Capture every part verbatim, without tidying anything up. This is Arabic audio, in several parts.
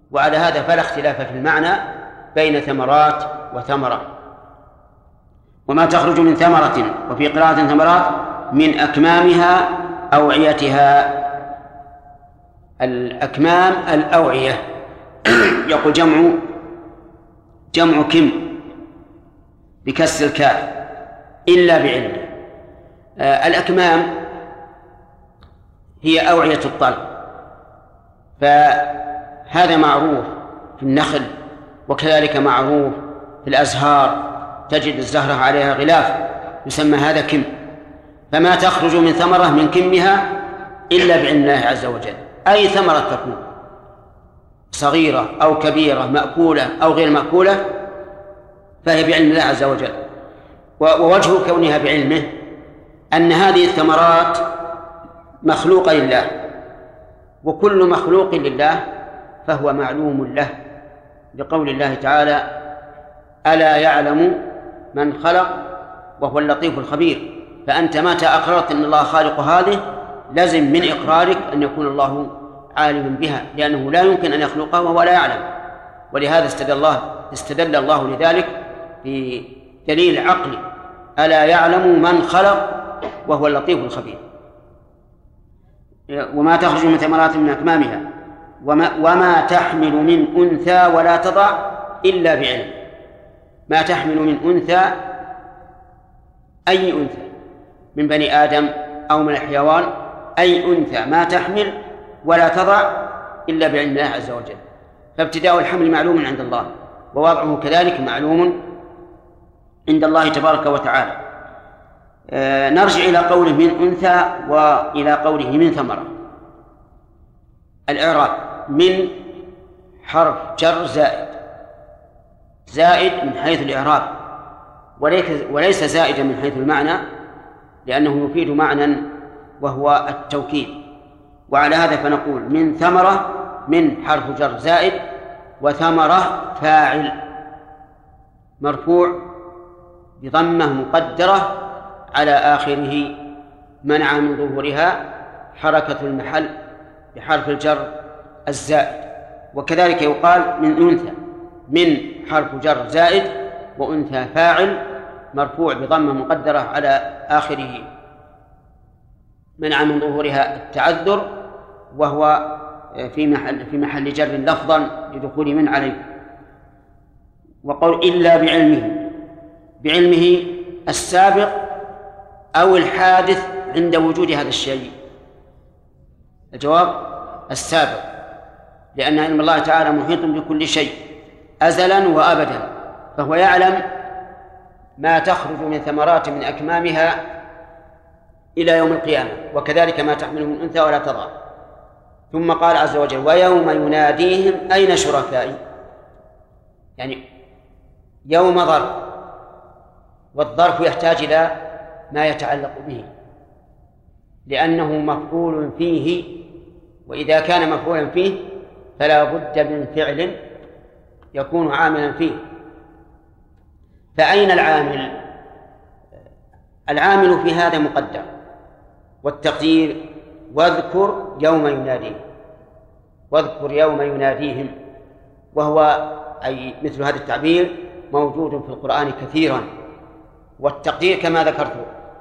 وعلى هذا فلا اختلاف في المعنى بين ثمرات وثمرة. وما تخرج من ثمرة، وفي قراءة ثمرات، من أكمامها أوعيتها. الأكمام الأوعية يقول جمع جمع كم بكسر الكاف إلا بعلمه. آه الأكمام هي أوعية الطلق، فهذا معروف في النخل، وكذلك معروف في الأزهار، تجد الزهرة عليها غلاف يسمى هذا كم. فما تخرج من ثمرة من كمها إلا بعلم الله عز وجل، أي ثمرة تكون صغيرة أو كبيرة، مأكولة أو غير مأكولة، فهي بعلم الله عز وجل. ووجه كونها بعلمه أن هذه الثمرات مخلوقة لله، وكل مخلوق لله فهو معلوم له، لقول الله تعالى: ألا يعلم من خلق وهو اللطيف الخبير. فأنت متى أقررت أن الله خالق هذه لازم من إقرارك أن يكون الله عالما بها، لأنه لا يمكن أن يخلقها وهو لا يعلم. ولهذا استدل الله استدل الله لذلك في دليل عقلي: ألا يعلم من خلق وهو اللطيف الخبير. وما تخرج من ثمرات من أكمامها وما, وما تحمل من أنثى ولا تضع إلا بعلم. ما تحمل من أنثى، أي أنثى من بني آدم أو من الحيوان، أي أنثى ما تحمل ولا تضع إلا بعلم الله عز وجل. فابتداء الحمل معلوم عند الله، ووضعه كذلك معلوم عند الله تبارك وتعالى. آه نرجع إلى قوله من أنثى وإلى قوله من ثمرة. الإعراب: من حرف جر زائد، زائد من حيث الإعراب، وليس زائدا من حيث المعنى، لأنه يفيد معنى وهو التوكيد. وعلى هذا فنقول من ثمرة، من حرف جر زائد، وثمرة فاعل مرفوع بضمة مقدرة على آخره منع من ظهورها حركة المحل بحرف الجر الزائد. وكذلك يقال من أنثى، من حرف جر زائد، وأنثى فاعل مرفوع بضمة مقدرة على آخره منع من ظهورها التعذر، وهو في محل في محل جر لفظا لدخول من عليه. وقول إلا بعلمه، بعلمه السابق أو الحادث عند وجود هذا الشيء. الجواب: السابق، لأن علم الله تعالى محيط بكل شيء أزلا وأبدا، فهو يعلم ما تخرج من ثمرات من أكمامها إلى يوم القيامة، وكذلك ما تحمل من أنثى ولا تضع. ثم قال عز وجل: ويوم يناديهم أين شركائي، يعني يوم ظرف، والظرف يحتاج إلى ما يتعلق به لأنه مفعول فيه، وإذا كان مفعولا فيه فلا بد من فعل يكون عاملا فيه. فأين العامل؟ العامل في هذا مقدر، والتقدير: واذكر يوم يناديهم، واذكر يوم يناديهم. وهو أي مثل هذا التعبير موجود في القرآن كثيرا. والتقدير كما ذكرت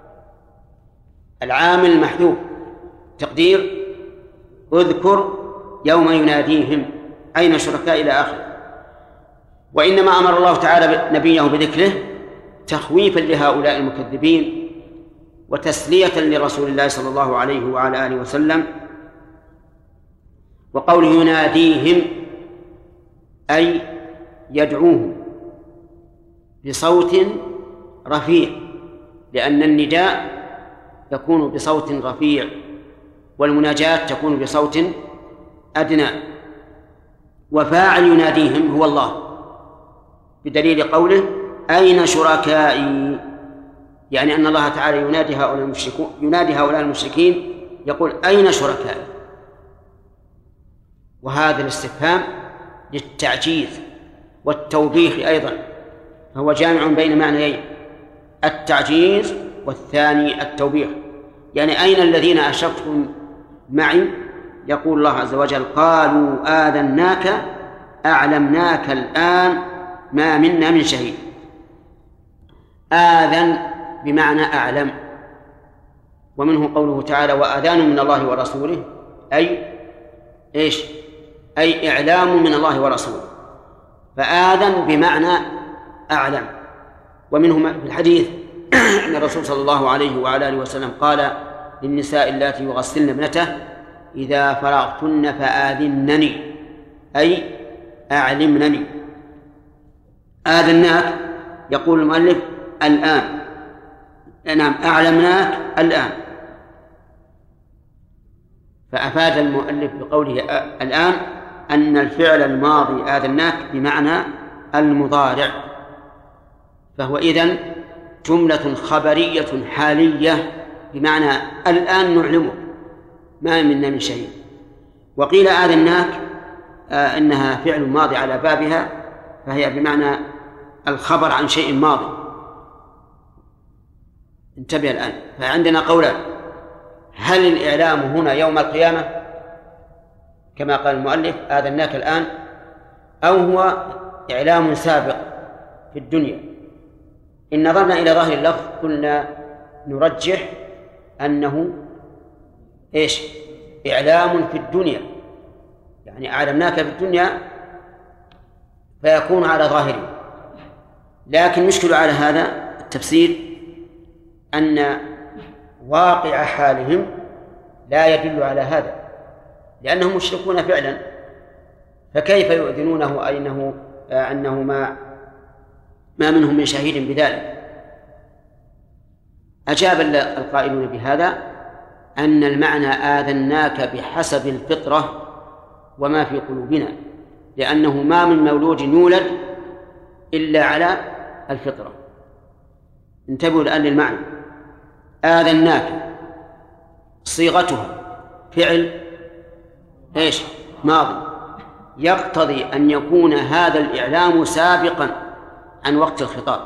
العامل محذوف، تقدير: اذكر يوم يناديهم أين شركاء إلى آخره. وإنما أمر الله تعالى نبيه بذكره تخويفا لهؤلاء المكذبين وتسلية لرسول الله صلى الله عليه وعلى آله وسلم. وقوله يناديهم أي يدعوهم بصوت رفيع، لأن النداء يكون بصوت رفيع والمناجاة تكون بصوت أدنى. وفاعل يناديهم هو الله، بدليل قوله أين شركائي، يعني أن الله تعالى ينادي هؤلاء المشركين ينادي هؤلاء المشركين يقول أين شركائي. وهذا الاستفهام للتعجيز والتوبيخ أيضا، فهو جامع بين معنيين: التعجيز والثاني التوبيخ. يعني أين الذين أشركتم معي؟ يقول الله عز وجل: قالوا آذناك أعلمناك الآن ما منا من شهيد. آذن بمعنى أعلم، ومنه قوله تعالى وآذان من الله ورسوله، أي إيش؟ أي إعلام من الله ورسوله، فآذن بمعنى أعلم. ومنه في الحديث أن الرسول صلى الله عليه وعلى آله وسلم قال للنساء اللاتي يغسلن ابنته إذا فرغتن فآذنني، أي أعلمنني. آذناك يقول المؤلف الآن، نعم أعلمناك الآن، فأفاد المؤلف بقوله الآن أن الفعل الماضي آذناك بمعنى المضارع، فهو إذن جملة خبرية حالية بمعنى الآن نعلمك ما منا من شيء. وقيل آذناك آه إنها فعل ماضي على بابها، فهي بمعنى الخبر عن شيء ماضي. انتبه الآن، فعندنا قولان: هل الإعلام هنا يوم القيامة كما قال المؤلف آذناك الآن، أو هو إعلام سابق في الدنيا؟ إن نظرنا إلى ظاهر اللفظ قلنا نرجح أنه إيش؟ إعلام في الدنيا، يعني أعلمناك في الدنيا فيكون على ظاهره. لكن مشكل على هذا التفسير أن واقع حالهم لا يدل على هذا، لأنهم مشركون فعلا، فكيف يؤذنونه أنه أنه ما ما منهم من شهيد بذلك؟ أجاب القائلون بهذا أن المعنى آذناك بحسب الفطرة وما في قلوبنا، لأنه ما من مولود يولد إلا على الفطرة. انتبهوا الآن للمعنى. آذناك صيغتها فعل إيش؟ ماضي، يقتضي أن يكون هذا الإعلام سابقا عن وقت الخطاب.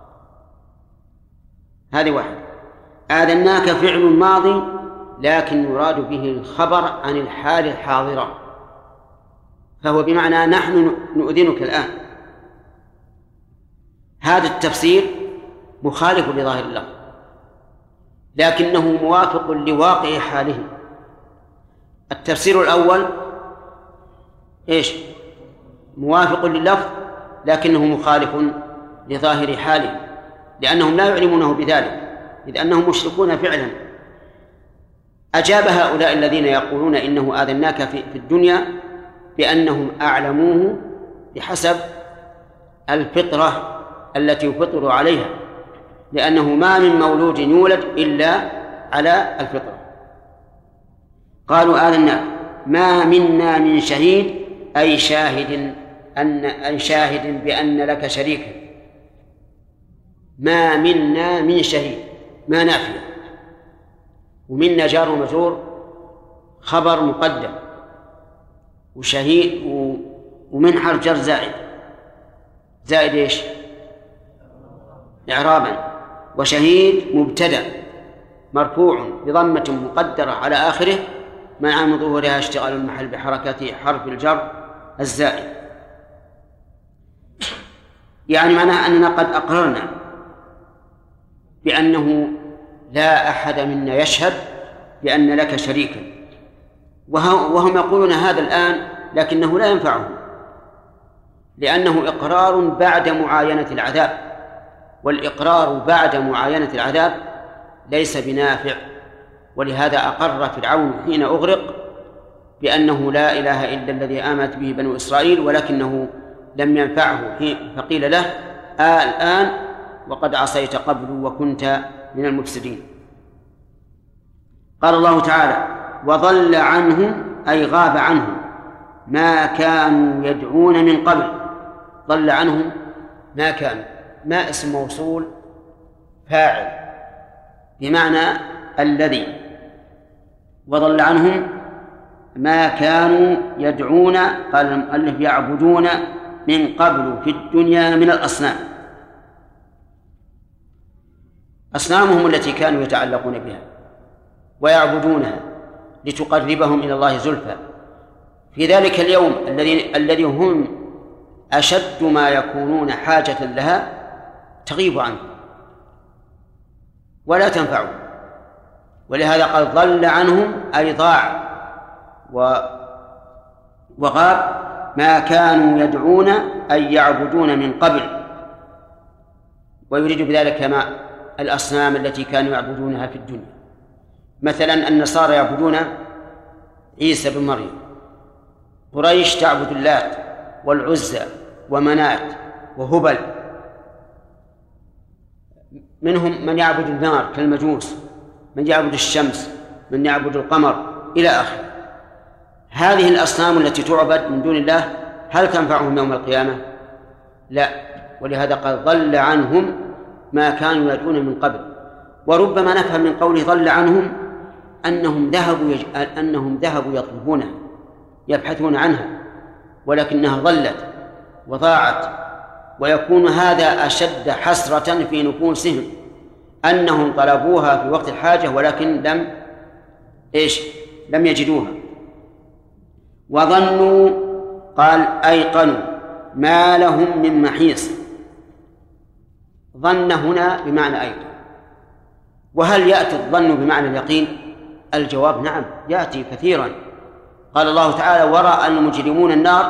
هذه واحد. آذناك فعل ماضي لكن يراد به الخبر عن الحال الحاضرة، فهو بمعنى نحن نؤذنك الآن. هذا التفسير مخالف لظاهر اللفظ، لكنه موافق لواقع حاله. التفسير الأول إيش؟ موافق لللفظ لكنه مخالف لظاهر حاله، لأنهم لا يعلمونه بذلك، إذ أنهم مشركون فعلا. أجاب هؤلاء الذين يقولون إنه آذناك في الدنيا بأنهم أعلموه بحسب الفطرة التي يفطر عليها، لأنه ما من مولود يولد إلا على الفطرة. قالوا آذناك ما منا من شهيد، أي شاهد أن أي شاهد بأن لك شريكا. ما منا من شهيد، ما نافية، ومنا جار ومجرور خبر مقدم، وشهيد ومن حرف جر زائد، زائد إيش؟ إعرابا. وشهيد مبتدأ مرفوع بضمة مقدرة على آخره مع من ظهورها اشتغال المحل بحركة حرف الجر الزائد. يعني معناه أننا قد أقررنا بأنه لا أحد منا يشهد بأن لك شريكا، وهم يقولون هذا الآن لكنه لا ينفعهم، لأنه إقرار بعد معاينة العذاب، والإقرار بعد معاينة العذاب ليس بنافع. ولهذا أقر فرعون حين أغرق بأنه لا إله إلا الذي آمنت به بنو إسرائيل، ولكنه لم ينفعه، فقيل له آه الآن وقد عصيت قبل وكنت من المفسدين. قال الله تعالى وضل عنهم أي غاب عنهم ما كانوا يدعون من قبل. ضل عنهم ما كانوا، ما اسم موصول فاعل بمعنى الذي، وضل عنهم ما كانوا يدعون، قال المؤلف يعبدون من قبل في الدنيا من الأصنام. أصنامهم التي كانوا يتعلقون بها ويعبدونها لتقربهم إلى الله زلفى. في ذلك اليوم الذي الذي هم أشد ما يكونون حاجة لها تغيب عنه ولا تنفعه. ولهذا قال ضل عنهم أي ضاع وغاب ما كانوا يدعون أي يعبدون من قبل، ويريد بذلك ما الأصنام التي كانوا يعبدونها في الدنيا. مثلا النصارى يعبدون عيسى بن مريم، قريش تعبد اللات والعزى ومنات وهبل، منهم من يعبد النار كالمجوس، من يعبد الشمس، من يعبد القمر إلى آخره. هذه الأصنام التي تعبد من دون الله هل تنفعهم يوم القيامة؟ لا. ولهذا قال ضل عنهم ما كانوا يدعون من قبل. وربما نفهم من قوله ضل عنهم أنهم ذهبوا يج... أنهم ذهبوا يطلبونها يبحثون عنها ولكنها ضلت وضاعت، ويكون هذا أشد حسرة في نفوسهم أنهم طلبوها في وقت الحاجة ولكن لم إيش لم يجدوها. وظنوا قال أيقنوا ما لهم من محيص. ظن هنا بمعنى أيقن. وهل يأتي الظن بمعنى اليقين؟ الجواب نعم، يأتي كثيرا. قال الله تعالى ورأى المجرمون النار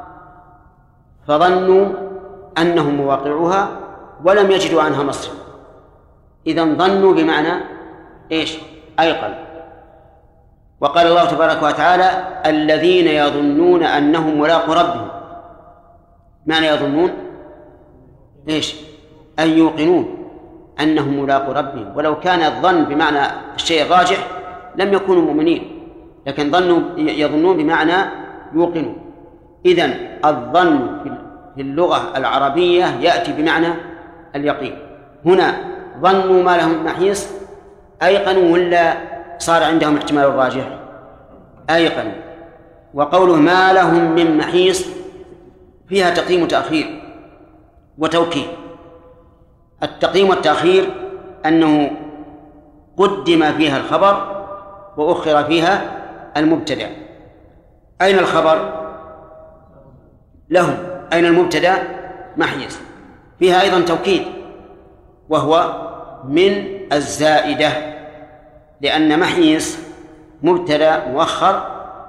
فظنوا أنهم مواقعوها ولم يجدوا عنها مصرفا. إذن ظنوا بمعنى إيش؟ أيقن. وقال الله تبارك وتعالى الذين يظنون أنهم ملاقو ربهم. معنى يظنون إيش؟ أن يوقنون أنهم ملاقو ربهم، ولو كان الظن بمعنى الشيء الراجح لم يكونوا مؤمنين، لكن ظنوا يظنون بمعنى يوقنون. إذن الظن في اللغة العربية يأتي بمعنى اليقين. هنا ظنوا ما لهم محيص أيقنوا ولا صار عندهم احتمال الراجح؟ أيقنوا. وقوله ما لهم من محيص فيها تقديم وتأخير وتوكيد. التقديم والتأخير أنه قدم فيها الخبر وأخر فيها المبتدأ. أين الخبر؟ لهم. أين المبتدأ؟ محيص. فيها أيضا توكيد وهو من الزائدة، لأن محيص مبتدأ مؤخر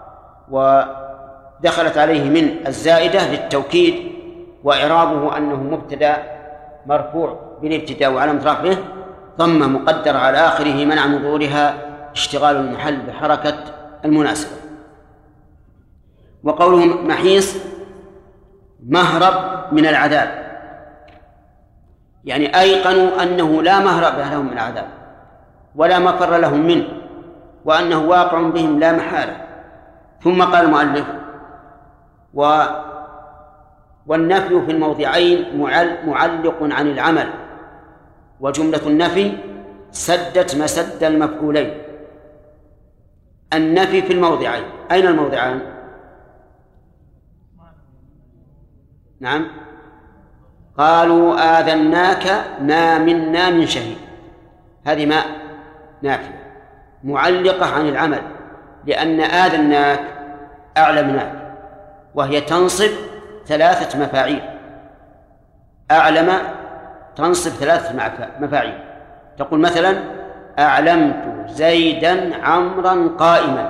ودخلت عليه من الزائدة للتوكيد، وإعرابه أنه مبتدأ مرفوع بالابتداء وعلامة رفعه ضمة مقدر على آخره منع من ظهورها اشتغال المحل بحركة المناسبة. وقوله محيص مهرب من العذاب، يعني أيقنوا أنه لا مهرب لهم من العذاب ولا مفر لهم منه، وأنه واقع بهم لا محالة. ثم قال المؤلف و والنفي في الموضعين معلق عن العمل، وجملة النفي سدت مسد المفعولين. النفي في الموضعين، أين الموضعان؟ نعم، قالوا آذناك ما منا من شهيد. هذه ما نافية معلقة عن العمل، لأن آذناك أعلمناك، وهي تنصب ثلاثة مفاعيل. أعلم تنصب ثلاثة مفاعيل. تقول مثلا أعلمت زيدا عمرا قائما.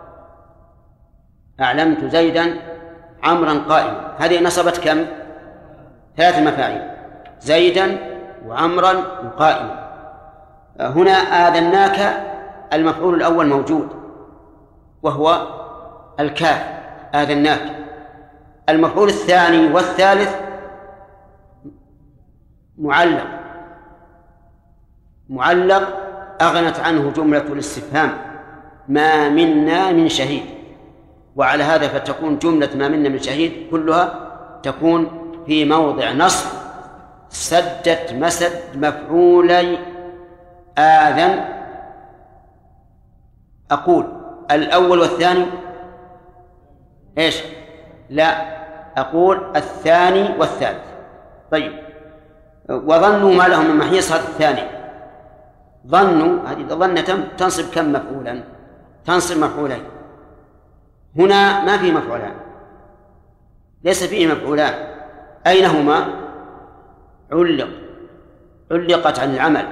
أعلمت زيدا عمرا قائما، هذه نصبت كم؟ ثلاثة مفاعيل، زيدا وعمرا وقائما. هنا آذناك المفعول الأول موجود وهو الكاف آذناك. المفعول الثاني والثالث معلق معلق أغنت عنه جملة الاستفهام ما منا من شهيد، وعلى هذا فتكون جملة ما منا من شهيد كلها تكون في موضع نصب سدت مسد مفعولي آذن. أقول الأول والثاني إيش؟ لا، أقول الثاني والثالث. طيب، وظنوا ما لهم من محيص، هذا الثاني. ظنوا هذه ظنة تنصب كم مفعولا؟ تنصب مفعولين. هنا ما في مفعولان، ليس فيه مفعولان، أين هما؟ علق علقت عن العمل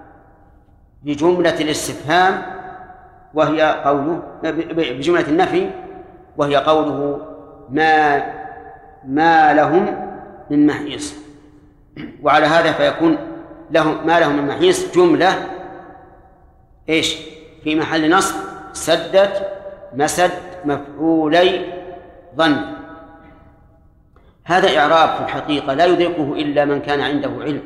بجملة الاستفهام وهي قوله، بجملة النفي وهي قوله ما ما لهم من محيص. وعلى هذا فيكون لهم ما لهم من محيص جملة إيش في محل نصب سدت مسد مفعولي ظن. هذا إعراب في الحقيقة لا يدركه إلا من كان عنده علم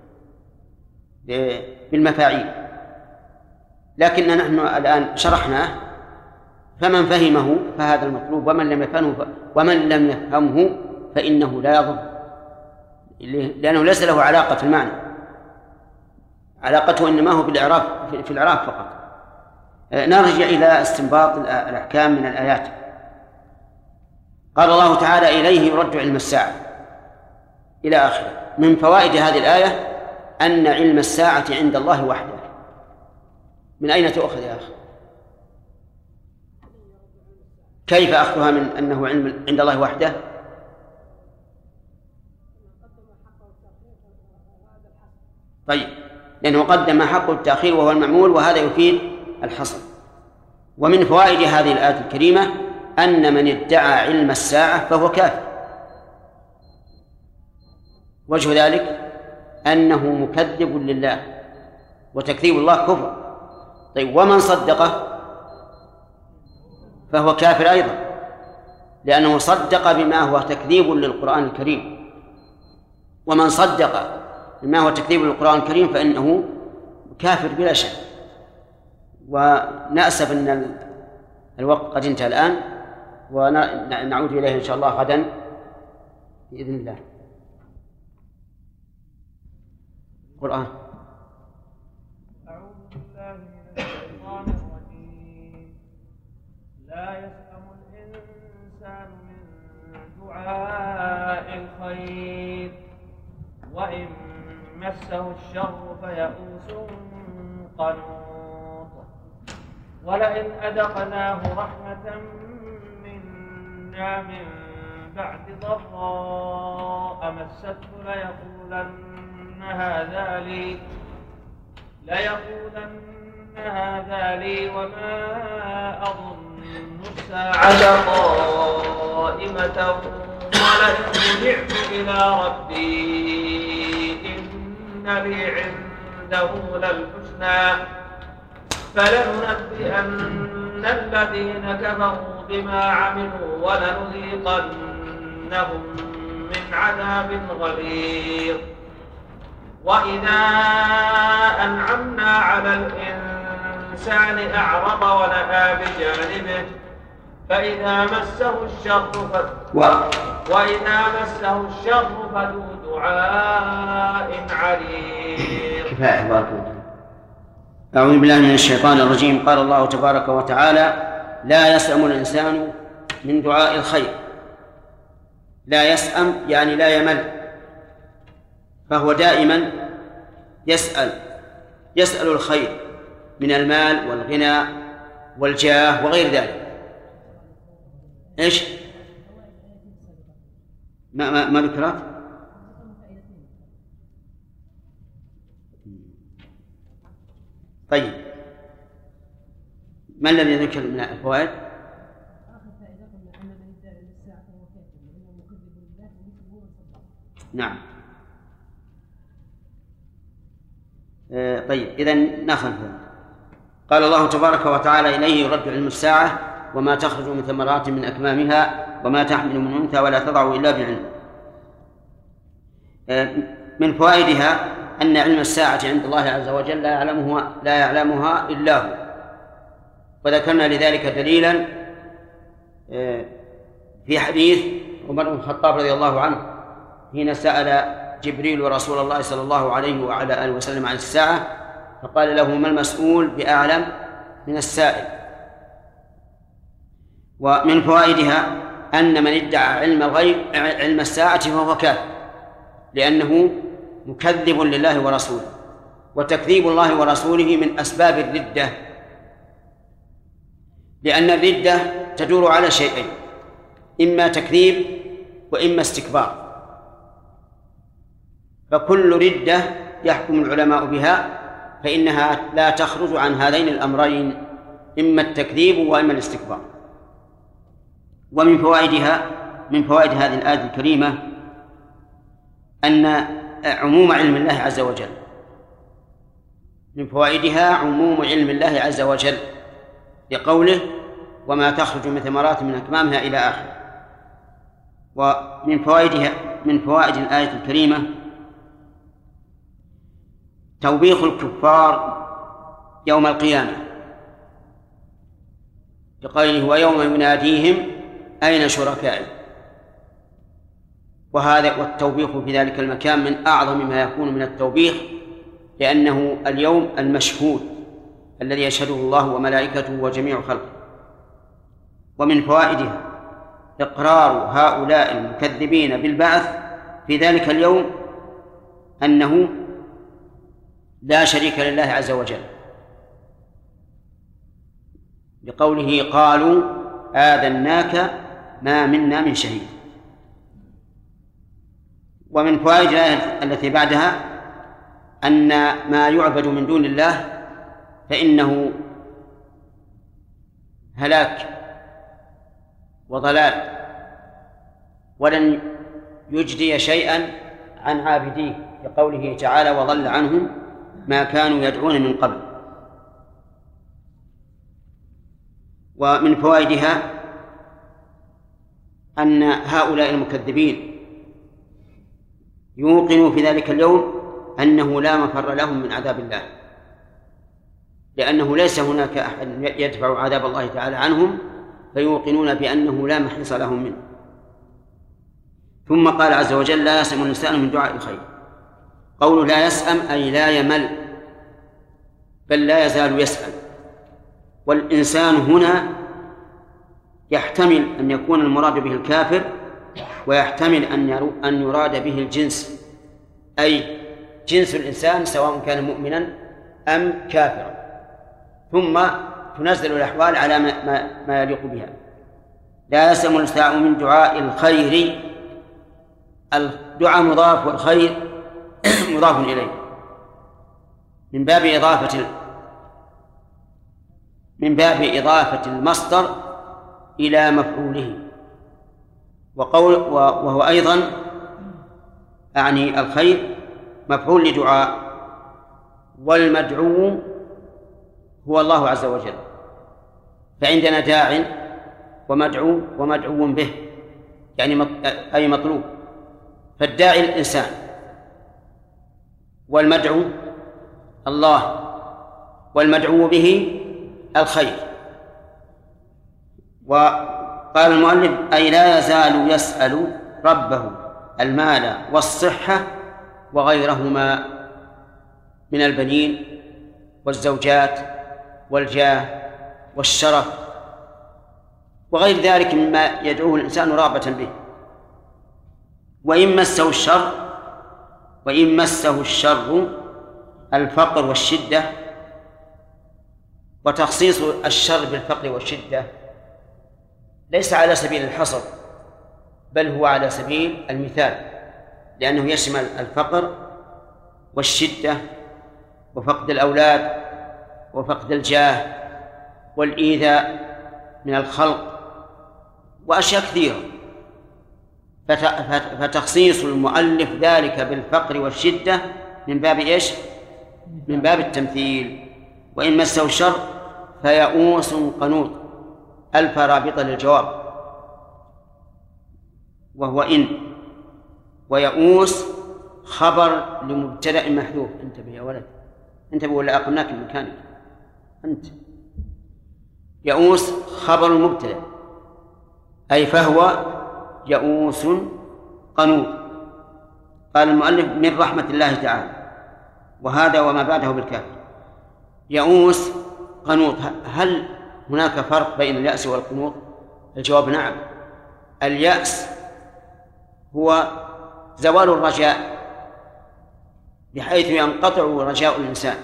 بالمفاعيل، لكن نحن الآن شرحناه فمن فهمه فهذا المطلوب، ومن لم يفهمه ومن لم يفهمه فإنه لا يضر، لأنه ليس له علاقة في المعنى، علاقته إنما هو بالإعراب في الإعراب فقط. نرجع إلى استنباط الأحكام من الآيات. قال الله تعالى إليه يرد علم الساعة إلى آخره. من فوائد هذه الآية أن علم الساعة عند الله وحده. من أين تؤخذ يا أخي؟ كيف أخذها من أنه علم عند الله وحده؟ طيب، لأنه قدم حق التأخير وهو المعمول، وهذا يفيد الحصر. ومن فوائد هذه الآية الكريمة أن من ادعى علم الساعة فهو كافر. وجه ذلك أنه مكذب لله، وتكذيب الله كفر. طيب، ومن صدقه فهو كافر أيضا، لأنه صدق بما هو تكذيب للقرآن الكريم. ومن صدق بما هو تكذيب للقرآن الكريم فإنه كافر بلا شك. ونأسف أن الوقت قد انتهى الآن، ونعود إليه إن شاء الله غدا بإذن الله. القرآن. أعوذ بالله من الشيطان الرجيم. لا يسأم الإنسان من دعاء الخير وإن مسه الشر فيئوس قنوط. ولئن أذقناه رحمة منا من بعد ضراء مسته ليقولن هذا لي ليقولن هذا لي وما أظن الساعة قائمة ولئن رجعت إلى ربي إن لي عنده للحسنى فلننبئن الذين كفروا بما عملوا ولنذيقنهم من عذاب غليظ. وإذا أنعمنا على الإنسان أعرض ونأى بجانبه فإذا مسه الشر ف... و... وإذا مسه الشر فذو دعاء عريض. كفاية بارك الله. أعوذ بالله من الشيطان الرجيم. قال الله تبارك وتعالى لا يسأم الإنسان من دعاء الخير. لا يسأم يعني لا يمل، فهو دائما يسأل يسأل الخير من المال والغنى والجاه وغير ذلك. إيش ما ما, ما ذكرت؟ طيب، ما الذي ذكر من الفوائد؟ نعم. آه طيب، إذن ناخذ. قال الله تبارك وتعالى إليه يرد علم الساعة وما تخرج من ثمرات من أكمامها وما تحمل من أنثى ولا تضع إلا بعلم. آه من فوائدها أن علم الساعة عند الله عز وجل لا يعلمها, لا يعلمها إلا هو. وذكرنا لذلك دليلا آه في حديث عمر بن الخطاب رضي الله عنه حين سأل جبريل رسول الله صلى الله عليه وعلى آله وسلم عن الساعة فقال له ما المسؤول بأعلم من السائل. ومن فوائدها أن من ادعى علم الغيب علم الساعة فهو كافر، لأنه مكذب لله ورسوله، وتكذيب الله ورسوله من أسباب الردة، لأن الردة تدور على شيئين: إما تكذيب وإما استكبار. فكل ردة يحكم العلماء بها فإنها لا تخرج عن هذين الأمرين، إما التكذيب وإما الاستكبار. ومن فوائدها من فوائد هذه الآية الكريمة أن عموم علم الله عز وجل من فوائدها عموم علم الله عز وجل لقوله وما تخرج من ثمرات من أكمامها إلى آخر. ومن فوائدها من فوائد الآية الكريمة توبيخ الكفار يوم القيامة بقوله ويوم يناديهم أين شركائي. وهذا والتوبيخ في ذلك المكان من أعظم ما يكون من التوبيخ، لأنه اليوم المشهود الذي يشهده الله وملائكته وجميع خلقه. ومن فوائدها إقرار هؤلاء المكذبين بالبعث في ذلك اليوم أنه لا شريك لله عز وجل، بقوله قالوا آذناك ما منا من شهيد. ومن فوائد الآية التي بعدها أن ما يعبد من دون الله فإنه هلاك وضلال، ولن يجدي شيئا عن عابديه، لقوله تعالى وضل عنهم ما كانوا يدعون من قبل. ومن فوائدها أن هؤلاء المكذبين يوقنوا في ذلك اليوم أنه لا مفر لهم من عذاب الله، لأنه ليس هناك أحد يدفع عذاب الله تعالى عنهم، فيوقنون بأنه لا محيص لهم منه. ثم قال عز وجل لا يسأم الإنسان من دعاء الخير. قوله لا يسأم أي لا يمل، بل لا يزال يسأل. والإنسان هنا يحتمل أن يكون المراد به الكافر، ويحتمل أن يراد به الجنس، أي جنس الإنسان سواء كان مؤمنا أم كافرا، ثم تنزل الأحوال على ما, ما يليق بها. لا يسأم الإنسان من دعاء الخير، الدعاء مضاف والخير مضاف إليه من باب إضافة من باب إضافة المصدر إلى مفعوله. وقول وهو أيضا أعني الخير مفعول لدعاء، والمدعو هو الله عز وجل، فعندنا داع ومدعو ومدعو به، يعني أي مطلوب. فالداعي الإنسان والمدعو الله والمدعو به الخير. وقال المؤلف أي لا يزال يسأل ربه المال والصحة وغيرهما من البنين والزوجات والجاه والشرف وغير ذلك مما يدعوه الإنسان رغبة به. وإن مسه الشر وإن مسه الشر الفقر والشدة، وتخصيص الشر بالفقر والشدة ليس على سبيل الحصر، بل هو على سبيل المثال، لأنه يشمل الفقر والشدة وفقد الأولاد وفقد الجاه والإيذاء من الخلق وأشياء كثيرة. فتخصيص المؤلف ذلك بالفقر والشدة من باب إيش؟ من باب التمثيل. وإن مسه الشر فيئوس قنوط، ألف رابطة للجواب، وهو إن، ويئوس خبر لمبتدأ محذوف. انتبه يا ولد، انتبه ولا أقمناك من مكانك أنت. يئوس خبر المبتدأ، أي فهو يئوس قنوط. قال المؤلف من رحمة الله تعالى، وهذا وما بعده بالكافر. يئوس قنوط، هل هناك فرق بين اليأس والقنوط؟ الجواب نعم. اليأس هو زوال الرجاء بحيث ينقطع رجاء الإنسان،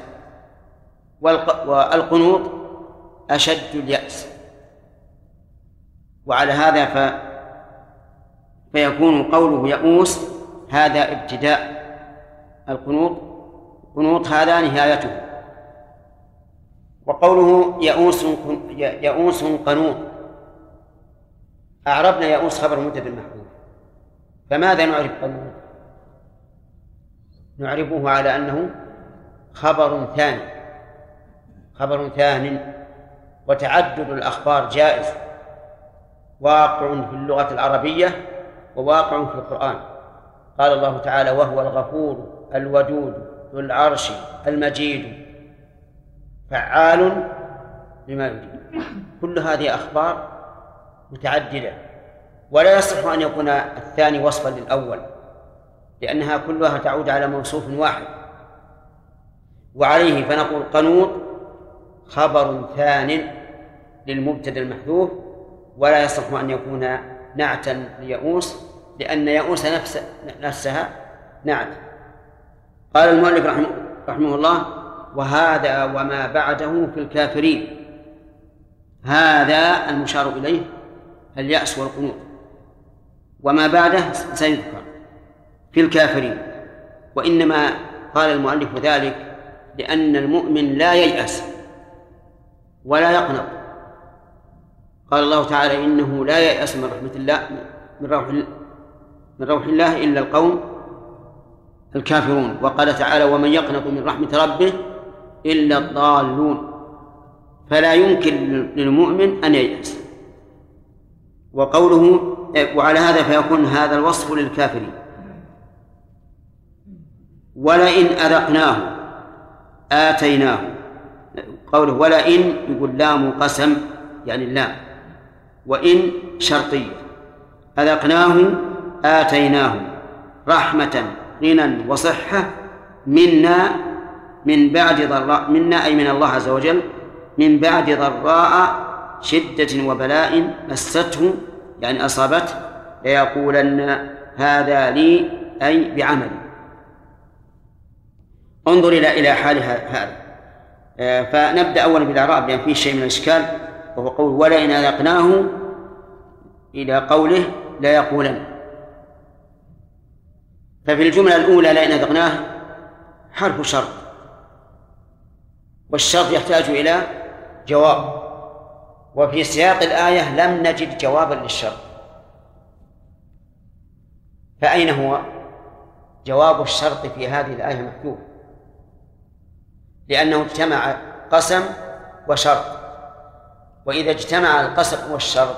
والقنوط أشد اليأس. وعلى هذا ف... فيكون قوله يئوس هذا ابتداء القنوط قنوط هذا نهايته. وقوله يئوس يئوس قنوط، أعربنا يئوس خبر مبتدأ محذوف، فماذا نعرف قنوط؟ نعرفه على أنه خبر ثاني خبر ثاني وتعدد الأخبار جائز، واقع في اللغة العربية وواقع في القرآن. قال الله تعالى: وهو الغفور الودود ذو العرش المجيد فعال لما يريد. كل هذه أخبار متعددة، ولا يصح أن يكون الثاني وصفا للأول، لأنها كلها تعود على موصوف واحد. وعليه فنقول قنوط خبر ثان للمبتدأ المحذوف، ولا يصح أن يكون نعتا ليئوس، لأن يئوس نفس نفسها نعت. قال المؤلف رحمه, رحمه الله: وهذا وما بعده في الكافرين. هذا المشار إليه اليأس والقنوط، وما بعده سيذكر في الكافرين. وإنما قال المؤلف ذلك لأن المؤمن لا ييأس ولا يقنط. قال الله تعالى: إنه لا ييأس من رحمة الله من روح من روح الله إلا القوم الكافرون. وقال تعالى: ومن يقنط من رحمة ربه إلا الضالون. فلا يمكن للمؤمن أن ييأس. وقوله وعلى هذا فيكون هذا الوصف للكافرين. ولئن أذقناه آتيناه، قوله ولئن يقول لام قسم يعني اللام، وإن شرطية. أذقناه آتيناه رحمة غنى وصحة منا من بعد ضراء، منا أي من الله عز وجل، من بعد ضراء شدة وبلاء مسته يعني أصابته، ليقولن هذا لي أي بعملي. انظر إلى إلى حال هذا. فنبدأ أولا بالإعراب لأن فيه شيء من الإشكال، وهو قول ولئن أذقناه إلى قوله لا يقولن. ففي الجملة الأولى لئن أذقناه حرف شرط، والشرط يحتاج إلى جواب، وفي سياق الآية لم نجد جوابا للشرط. فأين هو جواب الشرط في هذه الآية؟ محذوف، لأنه اجتمع قسم وشرط، وإذا اجتمع القسم والشرط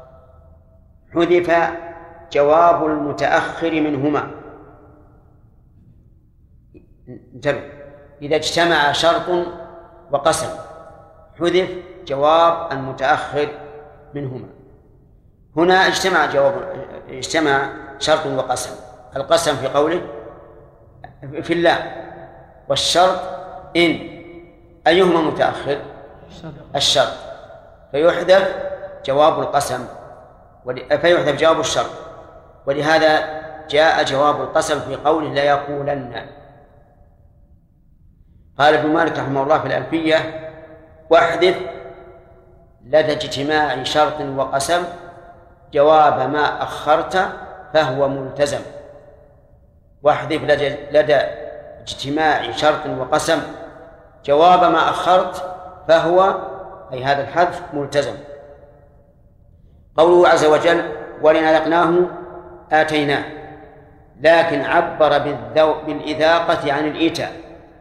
حذف جواب المتأخر منهما. انتبه، إذا اجتمع شرط وقسم حذف جواب المتأخر منهما. هنا اجتمع جواب اجتمع شرط وقسم. القسم في قوله في الله، والشرط إن، أيهما متأخر؟ الشرط، فيحذف جواب القسم فيحذف جواب الشرط، ولهذا جاء جواب القسم في قوله لا يقولن. قال ابن مالك رحمه الله في الألفية: واحذف لدى اجتماع شرط وقسم جواب ما أخرت فهو ملتزم. واحذف لدى اجتماع شرط وقسم جواب ما أخرت فهو أي هذا الحذف ملتزم. قوله عز وجل ولئن أذقناه آتيناه، لكن عبر بالإذاقة عن الإيتاء،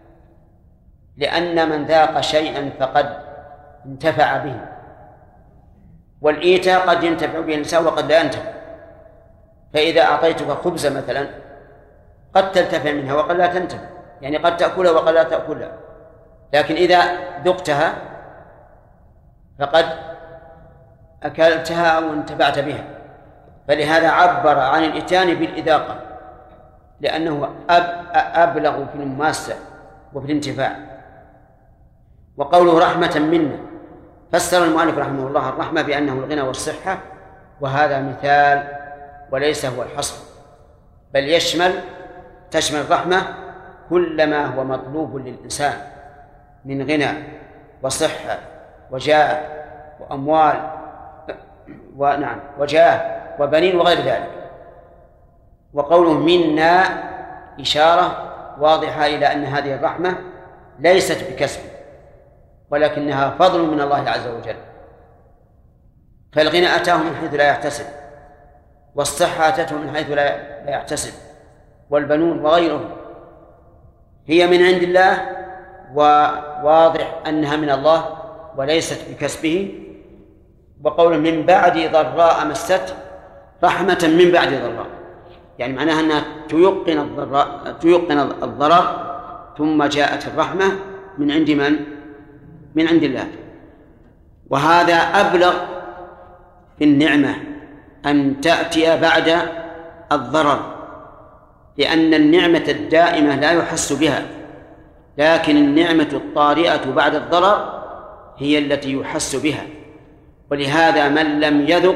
لأن من ذاق شيئا فقد انتفع به، والإيتاء قد ينتفع به الإنسان وقد لا ينتفع. فإذا أعطيتك خبز مثلا قد تنتفع منها وقد لا تنتفع، يعني قد تأكلها وقد لا تأكلها، لكن إذا ذقتها فقد أكلتها أو انتفعت بها. فلهذا عبر عن الإتيان بالإذاقة، لأنه أبلغ في المماسة وفي الانتفاع. وقوله رحمة منا، فسر المؤلف رحمه الله الرحمة بأنه الغنى والصحة، وهذا مثال وليس هو الحصر، بل يشمل تشمل الرحمة كل ما هو مطلوب للإنسان من غنى وصحة وجاه وأموال ونعم وجاه وبنين وغير ذلك. وقوله منا إشارة واضحة إلى أن هذه الرحمة ليست بكسب ولكنها فضل من الله عز وجل. فالغنى أتاه من حيث لا يحتسب، والصحة أتته من حيث لا يحتسب، والبنون وغيره هي من عند الله، وواضح أنها من الله وليست بكسبه. وقوله من بعد ضراء مسته رحمة من بعد ضراء، يعني معناها أنها تيقن الضراء تيقن الضرر ثم جاءت الرحمة من عند من؟ من عند الله. وهذا أبلغ في النعمة أن تأتي بعد الضرر، لأن النعمة الدائمة لا يحس بها، لكن النعمة الطارئة بعد الضرر هي التي يحس بها. ولهذا من لم يذق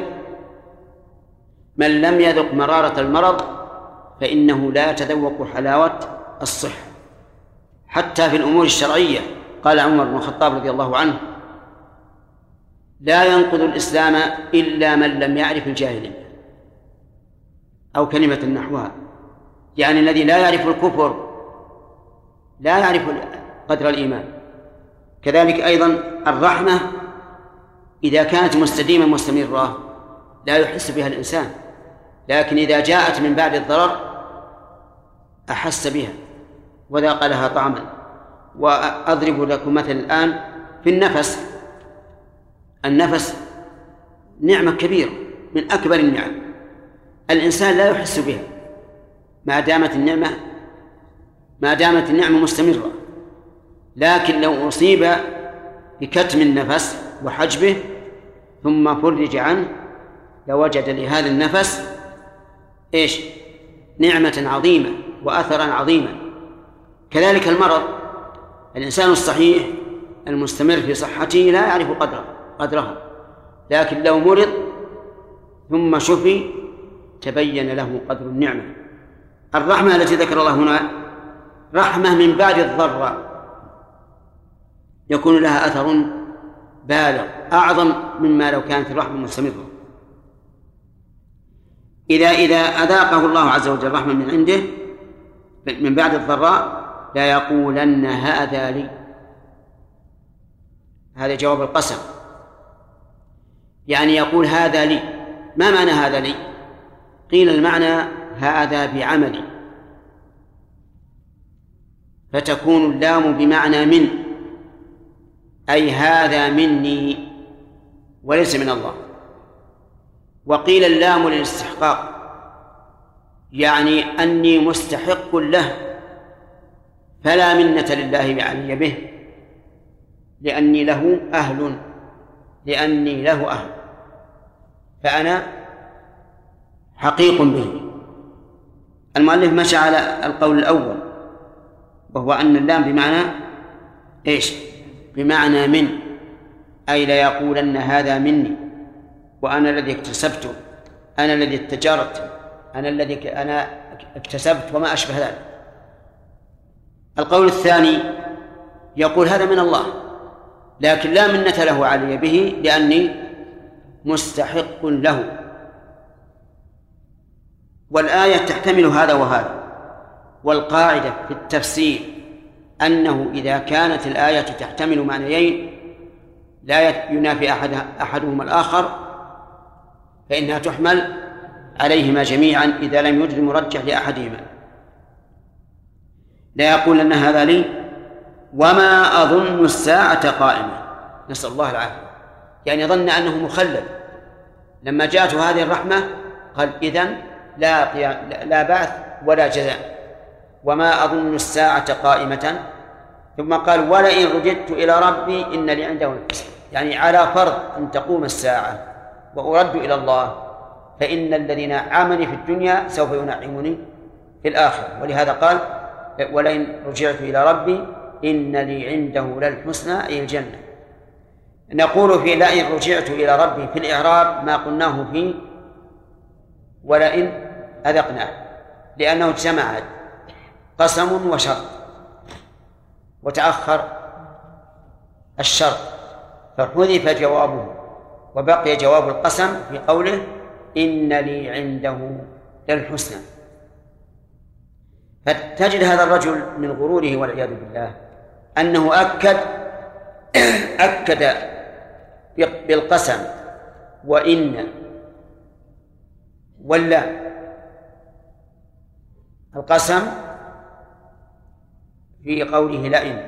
من لم يذق مرارة المرض فإنه لا يتذوق حلاوة الصحة. حتى في الأمور الشرعية قال عمر بن الخطاب رضي الله عنه: لا ينقض الإسلام إلا من لم يعرف الجاهلية، أو كلمة نحوها، يعني الذي لا يعرف الكفر لا يعرف قدر الإيمان. كذلك أيضا الرحمة إذا كانت مستديمة مستمرة لا يحس بها الإنسان، لكن إذا جاءت من بعد الضرر أحس بها وذاق لها طعما. وأضرب لكم مثل الآن في النفس. النفس نعمة كبيرة من أكبر النعم، الإنسان لا يحس بها ما دامت النعمة ما دامت النعمة مستمرة، لكن لو أصيب بكتم النفس وحجبه ثم فرج عنه لوجد لهذا النفس إيش؟ نعمة عظيمة وأثرا عظيما. كذلك المرض، الإنسان الصحيح المستمر في صحته لا يعرف قدرها قدرها لكن لو مرض ثم شفي تبين له قدر النعمة. الرحمة التي ذكر الله هنا رحمة من بعد الضراء يكون لها أثر بالغ أعظم مما لو كانت الرحمة مستمرة. إذا إذا أذاقه الله عز وجل رحمة من عنده من بعد الضراء لا يقولن هذا لي، هذا جواب القسم، يعني يقول هذا لي. ما معنى هذا لي؟ قيل المعنى هذا بعملي، فتكون اللام بمعنى من، أي هذا مني وليس من الله. وقيل اللام للاستحقاق، يعني أني مستحق له فلا منة لله علي به، لأني له أهل لأني له أهل فأنا حقيق به. المؤلف مشى على القول الأول وهو أن اللام بمعنى إيش؟ بمعنى من، أي لا يقولن هذا مني وأنا الذي اكتسبته، أنا الذي اتجرت، أنا الذي أنا اكتسبت وما أشبه ذلك. القول الثاني يقول هذا من الله لكن لا منة له علي به لأني مستحق له. والآية تحتمل هذا وهذا، والقاعدة في التفسير أنه إذا كانت الآية تحتمل معنيين لا ينافي أحد أحدهما الآخر فإنها تحمل عليهما جميعا إذا لم يوجد مرجح لأحدهما. لا يقول أن هذا لي وما أظن الساعة قائمة، نسأل الله العافية، يعني ظن أنه مخلد. لما جاءته هذه الرحمة قال إذن لا, لا بعث ولا جزاء، وما أظن الساعة قائمة. ثم قال ولئن رددت إلى ربي إن لي عنده الحسنى، يعني على فرض أن تقوم الساعة وأرد إلى الله فإن الذي نعمني في الدنيا سوف ينعمني في الآخرة. ولهذا قال ولئن رجعت إلى ربي إن لي عنده للحسنى أي الجنة. نقول في لئن رجعت إلى ربي في الإعراب ما قلناه في ولئن أذقناه، لأنه اجتمع قسم وشرط وتأخر الشرط فحذف جوابه وبقي جواب القسم في قوله إن لي عنده للحسنى. فتجد هذا الرجل من غروره والعياذ بالله أنه أكد أكد بالقسم وإن ولا. القسم في قوله لئن،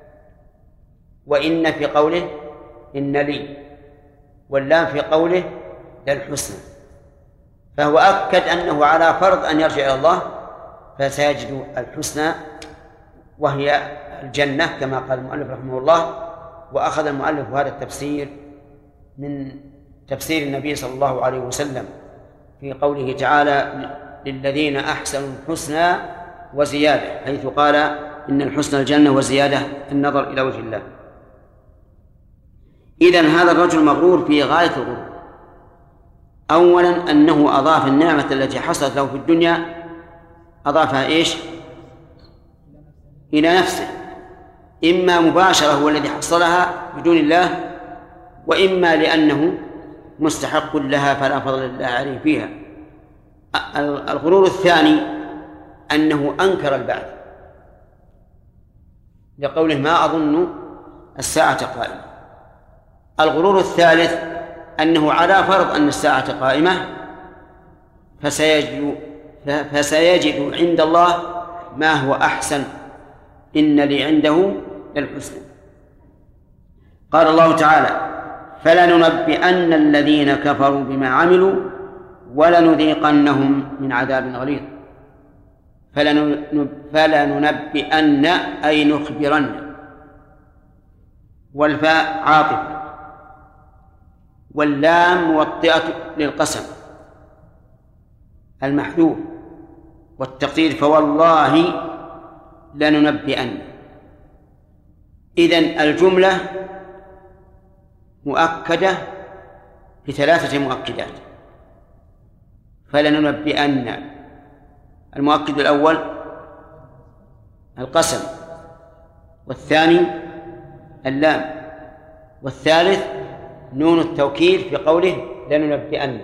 وإن في قوله إن لي، واللام في قوله للحسنى، فهو أكد أنه على فرض أن يرجع إلى الله فسيجد الحسنى وهي الجنة كما قال المؤلف رحمه الله. وأخذ المؤلف هذا التفسير من تفسير النبي صلى الله عليه وسلم في قوله تعالى للذين أحسنوا الحسنى وزيادة، حيث قال إن الحسنى الجنة وزيادة النظر إلى وجه الله. إذن هذا الرجل مغرور في غاية الغرور. أولا أنه أضاف النعمة التي حصلت له في الدنيا أضافها إيش؟ إلى نفسه، إما مباشرة هو الذي حصلها بدون الله، وإما لأنه مستحق لها فلا فضل الله عليه فيها. الغرور الثاني أنه أنكر البعث لقوله ما أظن الساعة قائمة. الغرور الثالث أنه على فرض أن الساعة قائمة فسيجد, فسيجد عند الله ما هو أحسن، إن لي عنده للحسنى. قال الله تعالى فلننبئن الذين كفروا بما عملوا ولنذيقنهم من عذاب غليظ. فلننبئن أي نخبرن، والفاء عاطفة، واللام موطئة للقسم المحذوف، والتقدير فوالله لننبئن. إذن الجملة مؤكدة بثلاثة مؤكدات. فلننبئن، المؤكد الأول القسم، والثاني اللام، والثالث نون التوكيد في قوله لننبئن.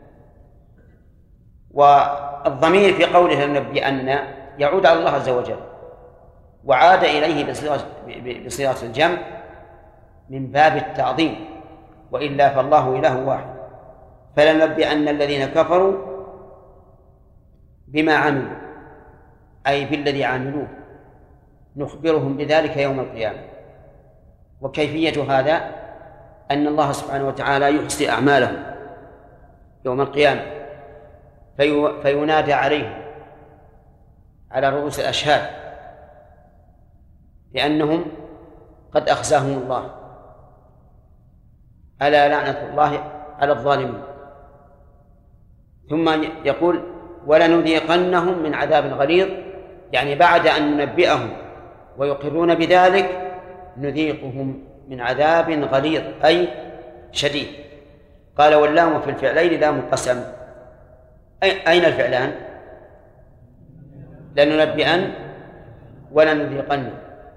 والضمير في قوله لننبئن يعود على الله عز وجل، وعاد إليه بصيغة الجمع من باب التعظيم، وإلا فالله إله واحد. فلننبئن الذين كفروا بما عملوا، أي بالذي عملوه، نخبرهم بذلك يوم القيامة. وكيفية هذا أن الله سبحانه وتعالى يحصي أعمالهم يوم القيامة في فينادى عليهم على رؤوس الأشهاد لأنهم قد أخزاهم الله، ألا لعنة الله على الظالمين. ثم يقول ولنذيقنهم من عذاب غليظ، يعني بعد أن ننبئهم ويقرون بذلك نذيقهم من عذاب غليظ أي شديد. قال واللام في الفعلين لام قسم. أين الفعلان؟ لننبئن ولنذيقن.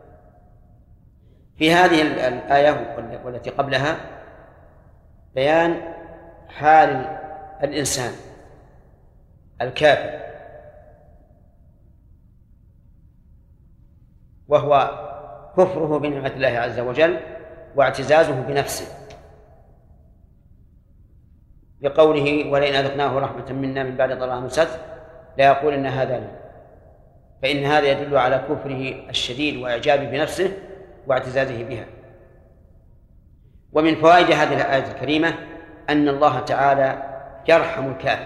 في هذه الآية والتي قبلها بيان حال الإنسان الكافر، وهو كفره بنعمة الله عز وجل واعتزازه بنفسه، بقوله ولئن أذقناه رحمة منا من بعد ضراء مسته لا يقول إن هذا لي، فإن هذا يدل على كفره الشديد وإعجابه بنفسه واعتزازه بها. ومن فوائد هذه الآية الكريمة أن الله تعالى يرحم الكافر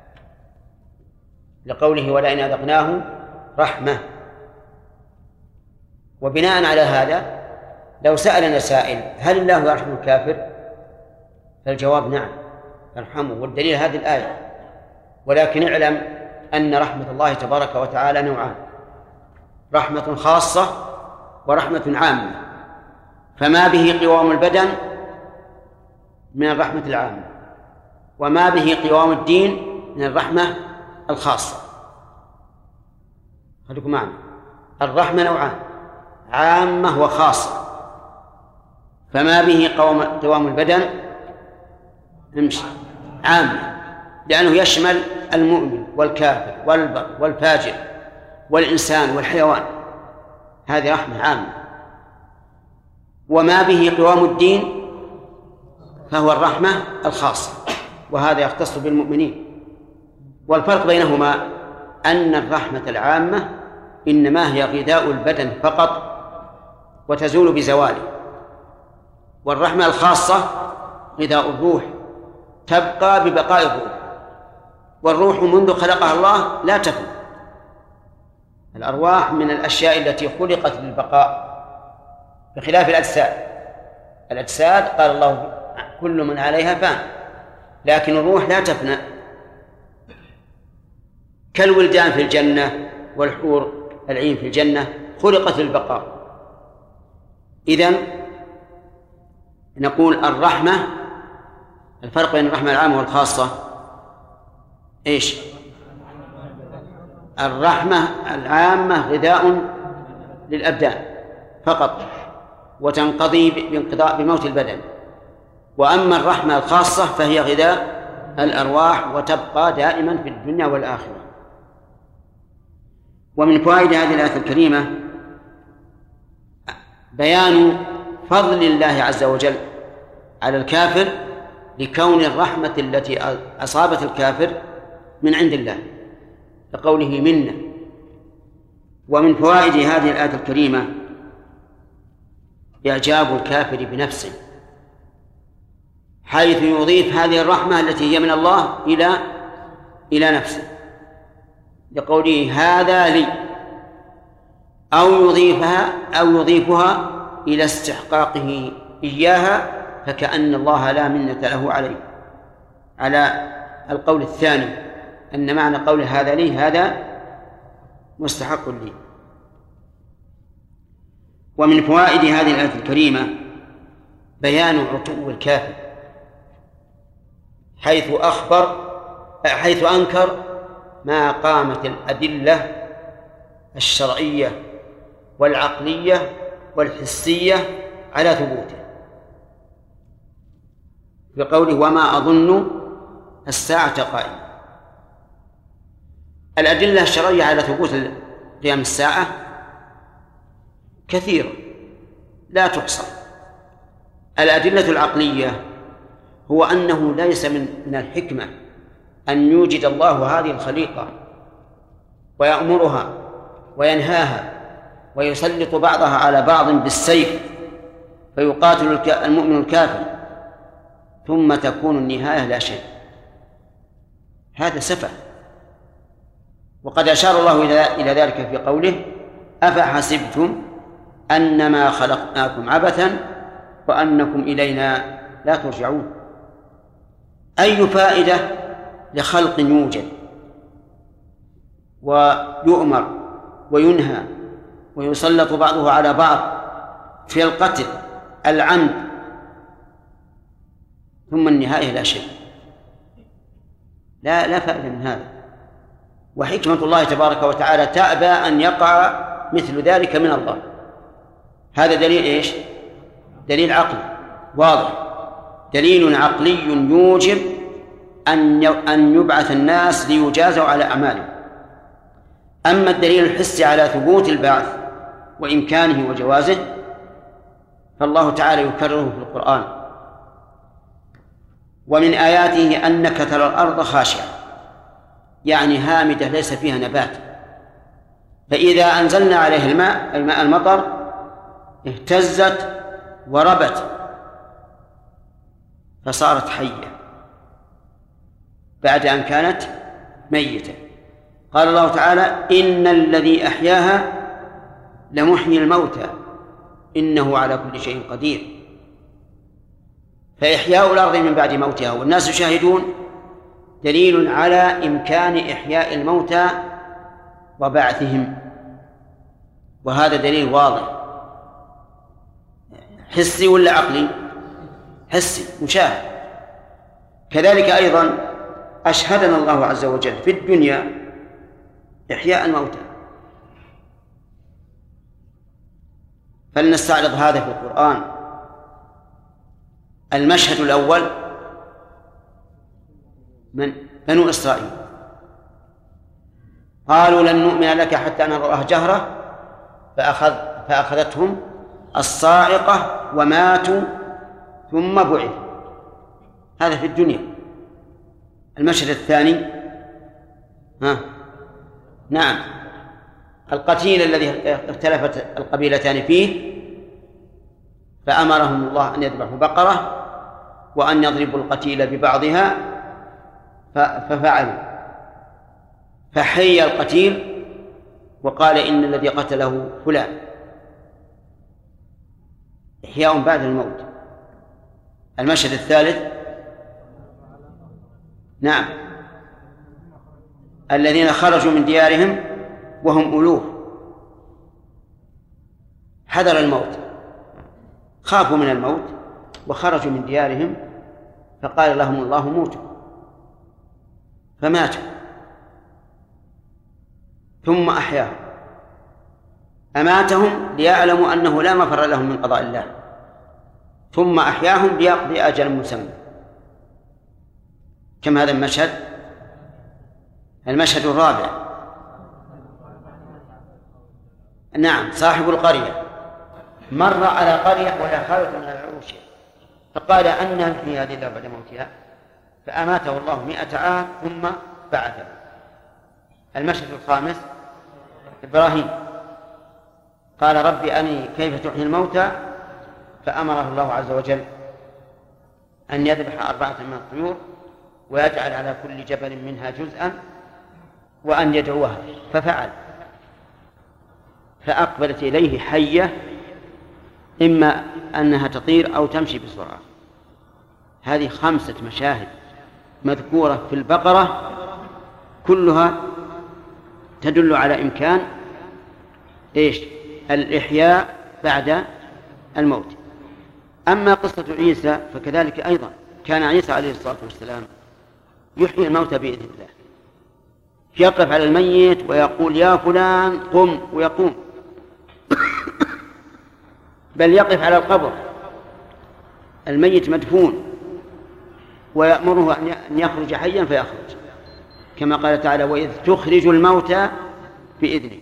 لقوله ولئن أذقناه رحمة. وبناء على هذا لو سألنا سائل هل الله يرحم الكافر؟ فالجواب نعم يرحمه، والدليل هذه الآية. ولكن اعلم أن رحمة الله تبارك وتعالى نوعان: رحمة خاصة ورحمة عامة. فما به قوام البدن من الرحمة العامة، وما به قوام الدين من الرحمة الخاصة. خليكم معنا، الرحمة نوعان: عامة وخاصة. فما به قوام البدن امشي عامة، لأنه يشمل المؤمن والكافر والبر والفاجر والإنسان والحيوان، هذه رحمة عامة. وما به قوام الدين فهو الرحمة الخاصة، وهذا يختص بالمؤمنين. والفرق بينهما أن الرحمة العامة إنما هي غذاء البدن فقط وتزول بزواله، والرحمة الخاصة غذاء الروح تبقى ببقاء الروح، والروح منذ خلقها الله لا تفنى. الأرواح من الأشياء التي خلقت للبقاء بخلاف الأجساد. الأجساد قال الله كل من عليها فان، لكن الروح لا تفنى، كالولدان في الجنة والحور العين في الجنة خلقت للبقاء. إذن نقول الرحمة، الفرق بين الرحمة العامة والخاصة إيش؟ الرحمة العامة غذاء للأبدان فقط وتنقضي بانقضاء بموت البدن، وأما الرحمة الخاصة فهي غذاء الأرواح وتبقى دائما في الدنيا والآخرة. ومن فوائد هذه الآية الكريمة بيان فضل الله عز وجل على الكافر لكون الرحمة التي أصابت الكافر من عند الله لقوله منا. ومن فوائد هذه الآية الكريمة إعجاب الكافر بنفسه، حيث يضيف هذه الرحمة التي هي من الله إلى إلى نفسه لقوله هذا لي، أو يضيفها أو يضيفها إلى استحقاقه إياها، فكأن الله لا منة له عليه، على القول الثاني أن معنى قول هذا لي هذا مستحق لي. ومن فوائد هذه الآية الكريمة بيان عتو الكافر، حيث أخبر حيث أنكر ما قامت الأدلة الشرعية والعقلية والحسية على ثبوته، بقوله وما أظن الساعة قائمة. الأدلة الشرعية على ثبوت قيام الساعة كثيرة لا تحصى. الأدلة العقلية هو أنه ليس من من الحكمة أن يوجد الله هذه الخليقة ويأمرها وينهاها ويسلط بعضها على بعض بالسيف فيقاتل المؤمن الكافر ثم تكون النهاية لا شيء، هذا سفه. وقد أشار الله إلى ذلك في قوله أفحسبتم أنما خلقناكم عبثا وأنكم إلينا لا ترجعون. أي فائدة لخلق يوجد ويؤمر وينهى ويسلط بعضه على بعض في القتل العمد ثم النهاية لا شيء؟ لا لا فائدة من هذا. وحكمة الله تبارك وتعالى تأبى أن يقع مثل ذلك من الله. هذا دليل إيش؟ دليل عقلي واضح، دليل عقلي يوجب أن أن يبعث الناس ليجازوا على أعمالهم. أما الدليل الحسي على ثبوت البعث وإمكانه وجوازه فالله تعالى يكرره في القرآن. ومن آياته أنك ترى الأرض خاشعة، يعني هامدة ليس فيها نبات، فإذا أنزلنا عليه الماء الماء المطر اهتزت وربت فصارت حية بعد أن كانت ميتة. قال الله تعالى إن الذي أحياها لمحيي الموتى إنه على كل شيء قدير. فإحياء الأرض من بعد موتها والناس يشاهدون دليل على إمكان إحياء الموتى وبعثهم، وهذا دليل واضح. حسي ولا عقلي؟ حسي مشاهد. كذلك أيضا أشهدنا الله عز وجل في الدنيا إحياء الموتى. فلنستعرض هذا في القرآن. المشهد الأول من بنو إسرائيل قالوا لن نؤمن لك حتى نرى الله جهرة فأخذ فأخذتهم الصاعقة وماتوا ثم بعث. هذا في الدنيا. المشهد الثاني ها نعم القتيل الذي اختلفت القبيلتان فيه، فأمرهم الله أن يذبحوا بقرة وأن يضربوا القتيل ببعضها ففعلوا، فحي القتيل وقال إن الذي قتله فلان. إحياء بعد الموت. المشهد الثالث نعم الذين خرجوا من ديارهم وهم ألوف، حذر الموت، خافوا من الموت وخرجوا من ديارهم فقال لهم الله موتوا فماتوا ثم أحياهم. أماتهم ليعلموا أنه لا مفر لهم من قضاء الله، ثم أحياهم ليقضي أجل مسمى. كم هذا المشهد؟ المشهد الرابع نعم صاحب القرية مر على قرية ولا خالق من العروش فقال أن يحيي هذه الله بعد موتها، فأماته الله مئة عام ثم بعثه. المشهد الخامس إبراهيم قال ربي أني كيف تحيي الموتى، فأمره الله عز وجل أن يذبح أربعة من الطيور ويجعل على كل جبل منها جزءا وأن يدعوها، ففعل، فأقبلت إليه حية إما أنها تطير أو تمشي بسرعة. هذه خمسة مشاهد مذكورة في البقرة كلها تدل على إمكان إيش؟ الإحياء بعد الموت. أما قصة عيسى فكذلك أيضا كان عيسى عليه الصلاة والسلام يحيي الموتى بإذن الله، يقف على الميت ويقول يا فلان قم ويقوم، بل يقف على القبر الميت مدفون ويأمره أن يخرج حيا فيخرج، كما قال تعالى وإذ تخرج الموتى بإذنه.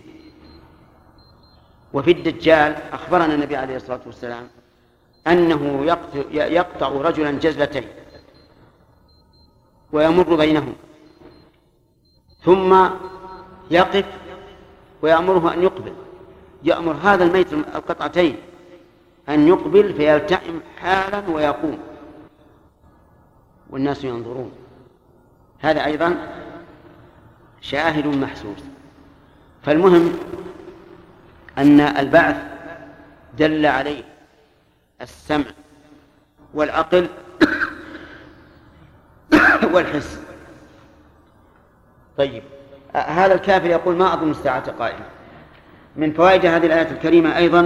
وفي الدجال أخبرنا النبي عليه الصلاة والسلام أنه يقطع رجلا جزلتين ويمر بينهم ثم يقف ويأمره أن يقبل، يأمر هذا الميت القطعتين أن يقبل فيلتئم حالا ويقوم والناس ينظرون. هذا أيضا شاهد محسوس. فالمهم أن البعث دل عليه السمع والعقل والحس. طيب هذا الكافر يقول ما أظن الساعة قائمة. من فوائد هذه الآية الكريمة أيضا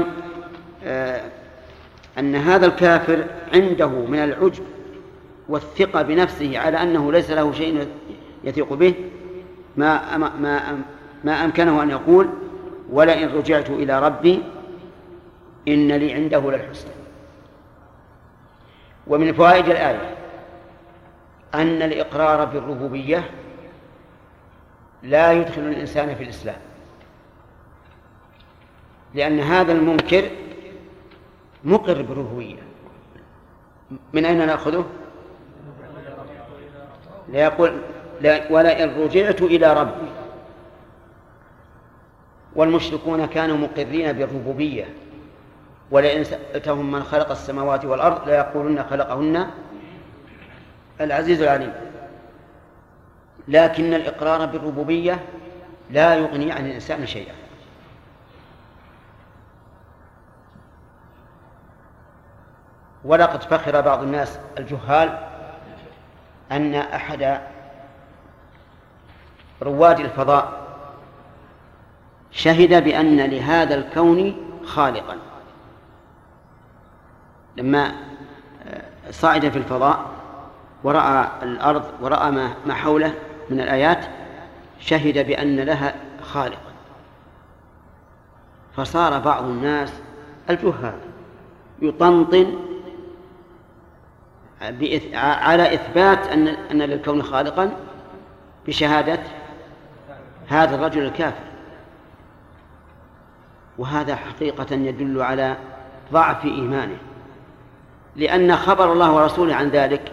أن هذا الكافر عنده من العجب والثقة بنفسه على أنه ليس له شيء يثق به ما ما ما أمكنه أن يقول ولئن رجعت إلى ربي إن لي عنده للحسنى. ومن فوائد الآية أن الإقرار بالربوبية لا يدخل الإنسان في الإسلام، لأن هذا المنكر مقر بالربوبية. من أين نأخذه؟ لا يقول ولئن رجعت إلى ربي. والمشركون كانوا مقرين بالربوبية، ولئن سألتهم من خلق السماوات والأرض لا يقولون خلقهن العزيز العليم. لكن الإقرار بالربوبية لا يغني عن الإنسان شيئا. ولقد فخر بعض الناس الجهال أن أحد رواد الفضاء شهد بأن لهذا الكون خالقا. لما صعد في الفضاء ورأى الأرض ورأى ما حوله من الآيات شهد بأن لها خالقا، فصار بعض الناس الجهال يطنطن على إثبات أن أن للكون خالقا بشهادة هذا الرجل الكافر. وهذا حقيقة يدل على ضعف إيمانه، لأن خبر الله ورسوله عن ذلك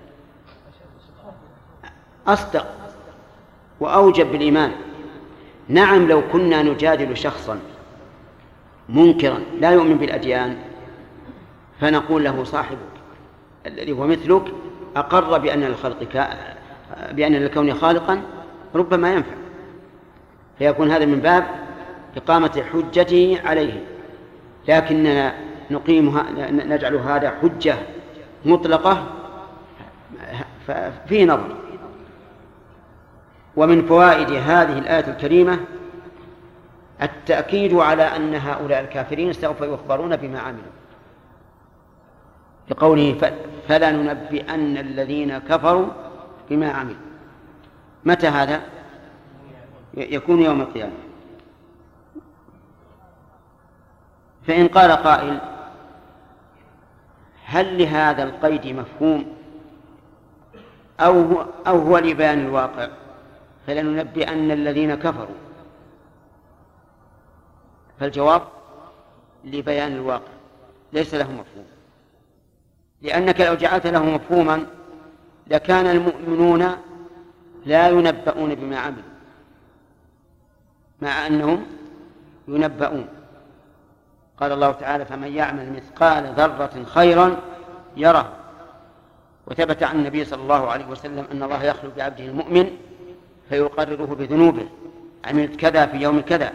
أصدق وأوجب بالإيمان. نعم، لو كنا نجادل شخصا منكرا لا يؤمن بالأديان فنقول له صاحبك الذي هو مثلك أقر بأن الخلق كا... بأن للكون خالقا ربما ينفع، فيكون هذا من باب إقامة حجته عليه. لكننا نقيمها نجعل هذا حجة مطلقة ففيه نظر. ومن فوائد هذه الآية الكريمة التأكيد على أن هؤلاء الكافرين سوف يخبرون بما عملوا، بقوله فلا ننبئن الذين كفروا بما عملوا. متى هذا؟ يكون يوم القيامة. فإن قال قائل هل لهذا القيد مفهوم أو هو, أو هو لبيان الواقع؟ فلننبئن الذين كفروا، فالجواب لبيان الواقع ليس له مفهوم، لأنك لو جعلت له مفهوما لكان المؤمنون لا ينبؤون بما عملوا مع أنهم ينبؤون. قال الله تعالى فمن يعمل مثقال ذرة خيرا يره. وثبت عن النبي صلى الله عليه وسلم أن الله يخلو بعبده المؤمن فيقرره بذنوبه، عملت كذا في يوم كذا.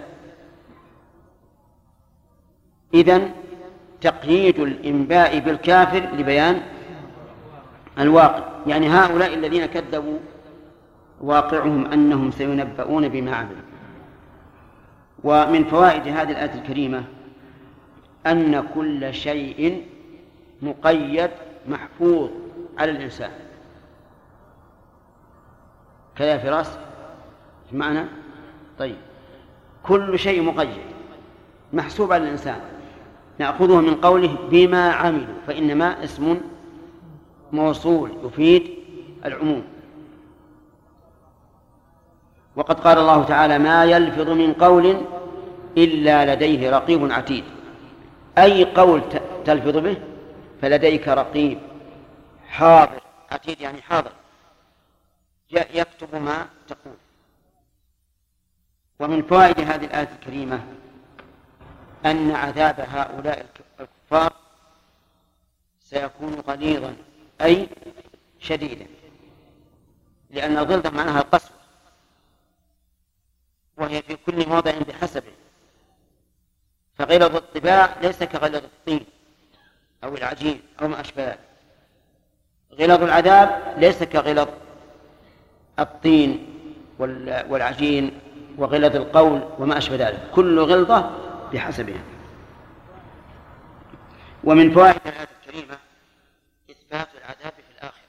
إذن تقييد الإنباء بالكافر لبيان الواقع، يعني هؤلاء الذين كذبوا واقعهم أنهم سينبؤون بما عملوا. ومن فوائد هذه الآية الكريمة أن كل شيء مقيد محفوظ على الإنسان. كذا فراس معنى طيب، كل شيء مقيد محسوب على الإنسان. نأخذه من قوله بما عملوا، فإنما اسم موصول يفيد العموم. وقد قال الله تعالى ما يلفظ من قول إلا لديه رقيب عتيد، أي قول تلفظ به فلديك رقيب حاضر، عتيد يعني حاضر يكتب ما تقول. ومن فوائد هذه الآية الكريمة أن عذاب هؤلاء الكفار سيكون غليظا أي شديدا، لأن الغلظة معناها القسوة، وهي في كل موضع بحسبه. فغلظ الطباع ليس كغلظ الطين أو العجين أو ما أشبه. غلظ العذاب ليس كغلظ الطين والعجين وغلظ القول وما أشبه ذلك، كل غلظة بحسبها. ومن فوائد الآية الكريمة إثبات العذاب في الآخرة،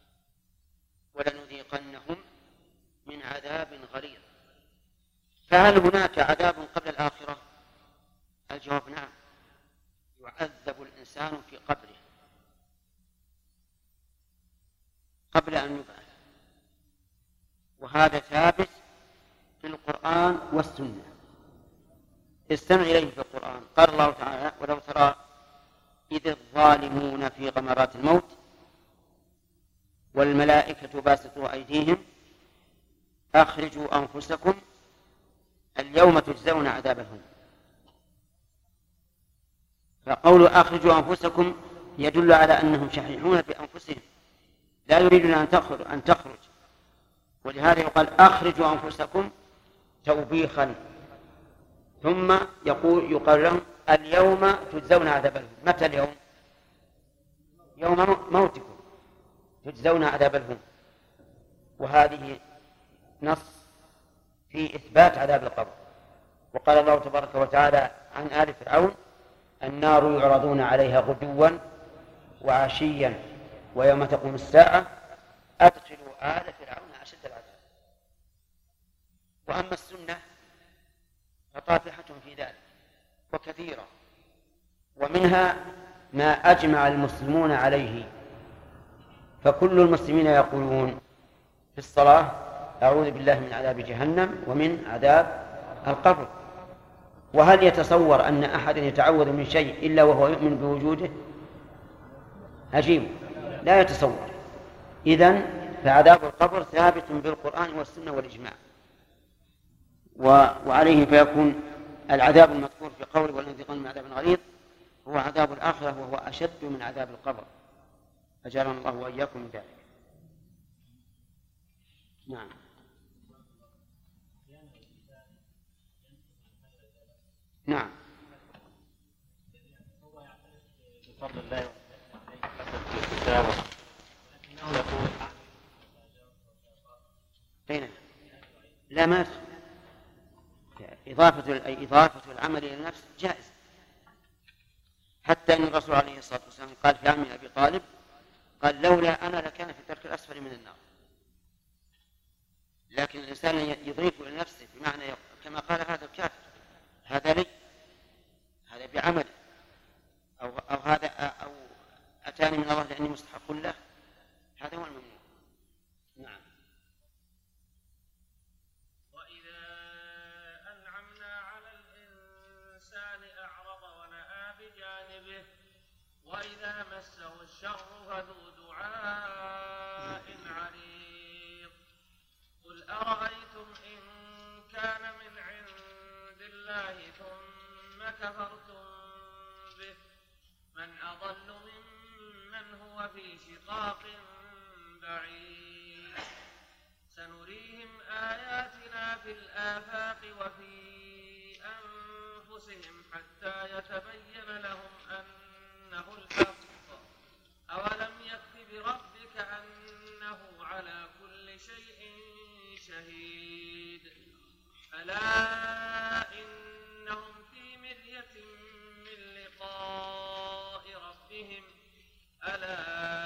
ولنذيقنهم من عذاب غليظ. فهل هناك عذاب قبل الآخرة؟ الجواب نعم، يعذب الإنسان في قبره قبل أن يبعث، وهذا ثابت في القرآن والسنة. استمع إليه في القرآن. قال الله تعالى ولو ترى إذ الظالمون في غمرات الموت والملائكة باسطوا أيديهم أخرجوا أنفسكم اليوم تجزون عذاب الهون. فقول أخرجوا أنفسكم يدل على أنهم شحيحون بأنفسهم لا يريدون أن تخرج, أن تخرج. ولهذا يقال أخرجوا أنفسكم توبيخا، ثم يقول يقال لهم اليوم تجزون عذاب الهون. متى اليوم؟ يوم موتكم تجزون عذاب الهون. وهذه نص في إثبات عذاب القبر. وقال الله تبارك وتعالى عن آل فرعون النار يعرضون عليها غدوا وعشيا ويوم تقوم الساعة أدخلوا آل فرعون أشد العذاب. وأما السنة فطافحة في ذلك وكثيرة، ومنها ما أجمع المسلمون عليه. فكل المسلمين يقولون في الصلاة أعوذ بالله من عذاب جهنم ومن عذاب القبر. وهل يتصور أن أحد يتعوذ من شيء إلا وهو يؤمن بوجوده؟ عجيب، لا يتصور. إذن فعذاب القبر ثابت بالقرآن والسنة والإجماع، وعليه فيكون العذاب المذكور في قوله والانتقام من عذاب غليظ هو عذاب الآخرة، وهو أشد من عذاب القبر، أجارنا الله وإياكم من ذلك. نعم. نعم. بفضل الله في كتابه لكنه يقول أين؟ لا، ما إضافة أي إضافة العمل إلى النفس جائز، حتى أن الرسول عليه الصلاة والسلام قال في عم أبي طالب قال لولا أنا لكان في الدرك الأسفل من النار. لكن الإنسان يضيف إلى نفسه بمعنى كما قال هذا الكافر هذا لي، هذا بعمل، أو, أو هذا أو أتاني من الله لأني مستحق له، هذا هو الممنوع. نعم. وإذا أنعمنا على الإنسان أعرض ونأى بجانبه وإذا مسه الشر فذو دعاء عريض. قل أرأيتم إن كان من عند الله ثم كفرتم به من أضل ممن هو في شقاق بعيد. سنريهم آياتنا في الآفاق وفي أنفسهم حتى يتبين لهم أنه الحق. أولم يكف بربك أنه على كل شيء شهيد. ألا إنهم في مرية من لقاء ربهم ألا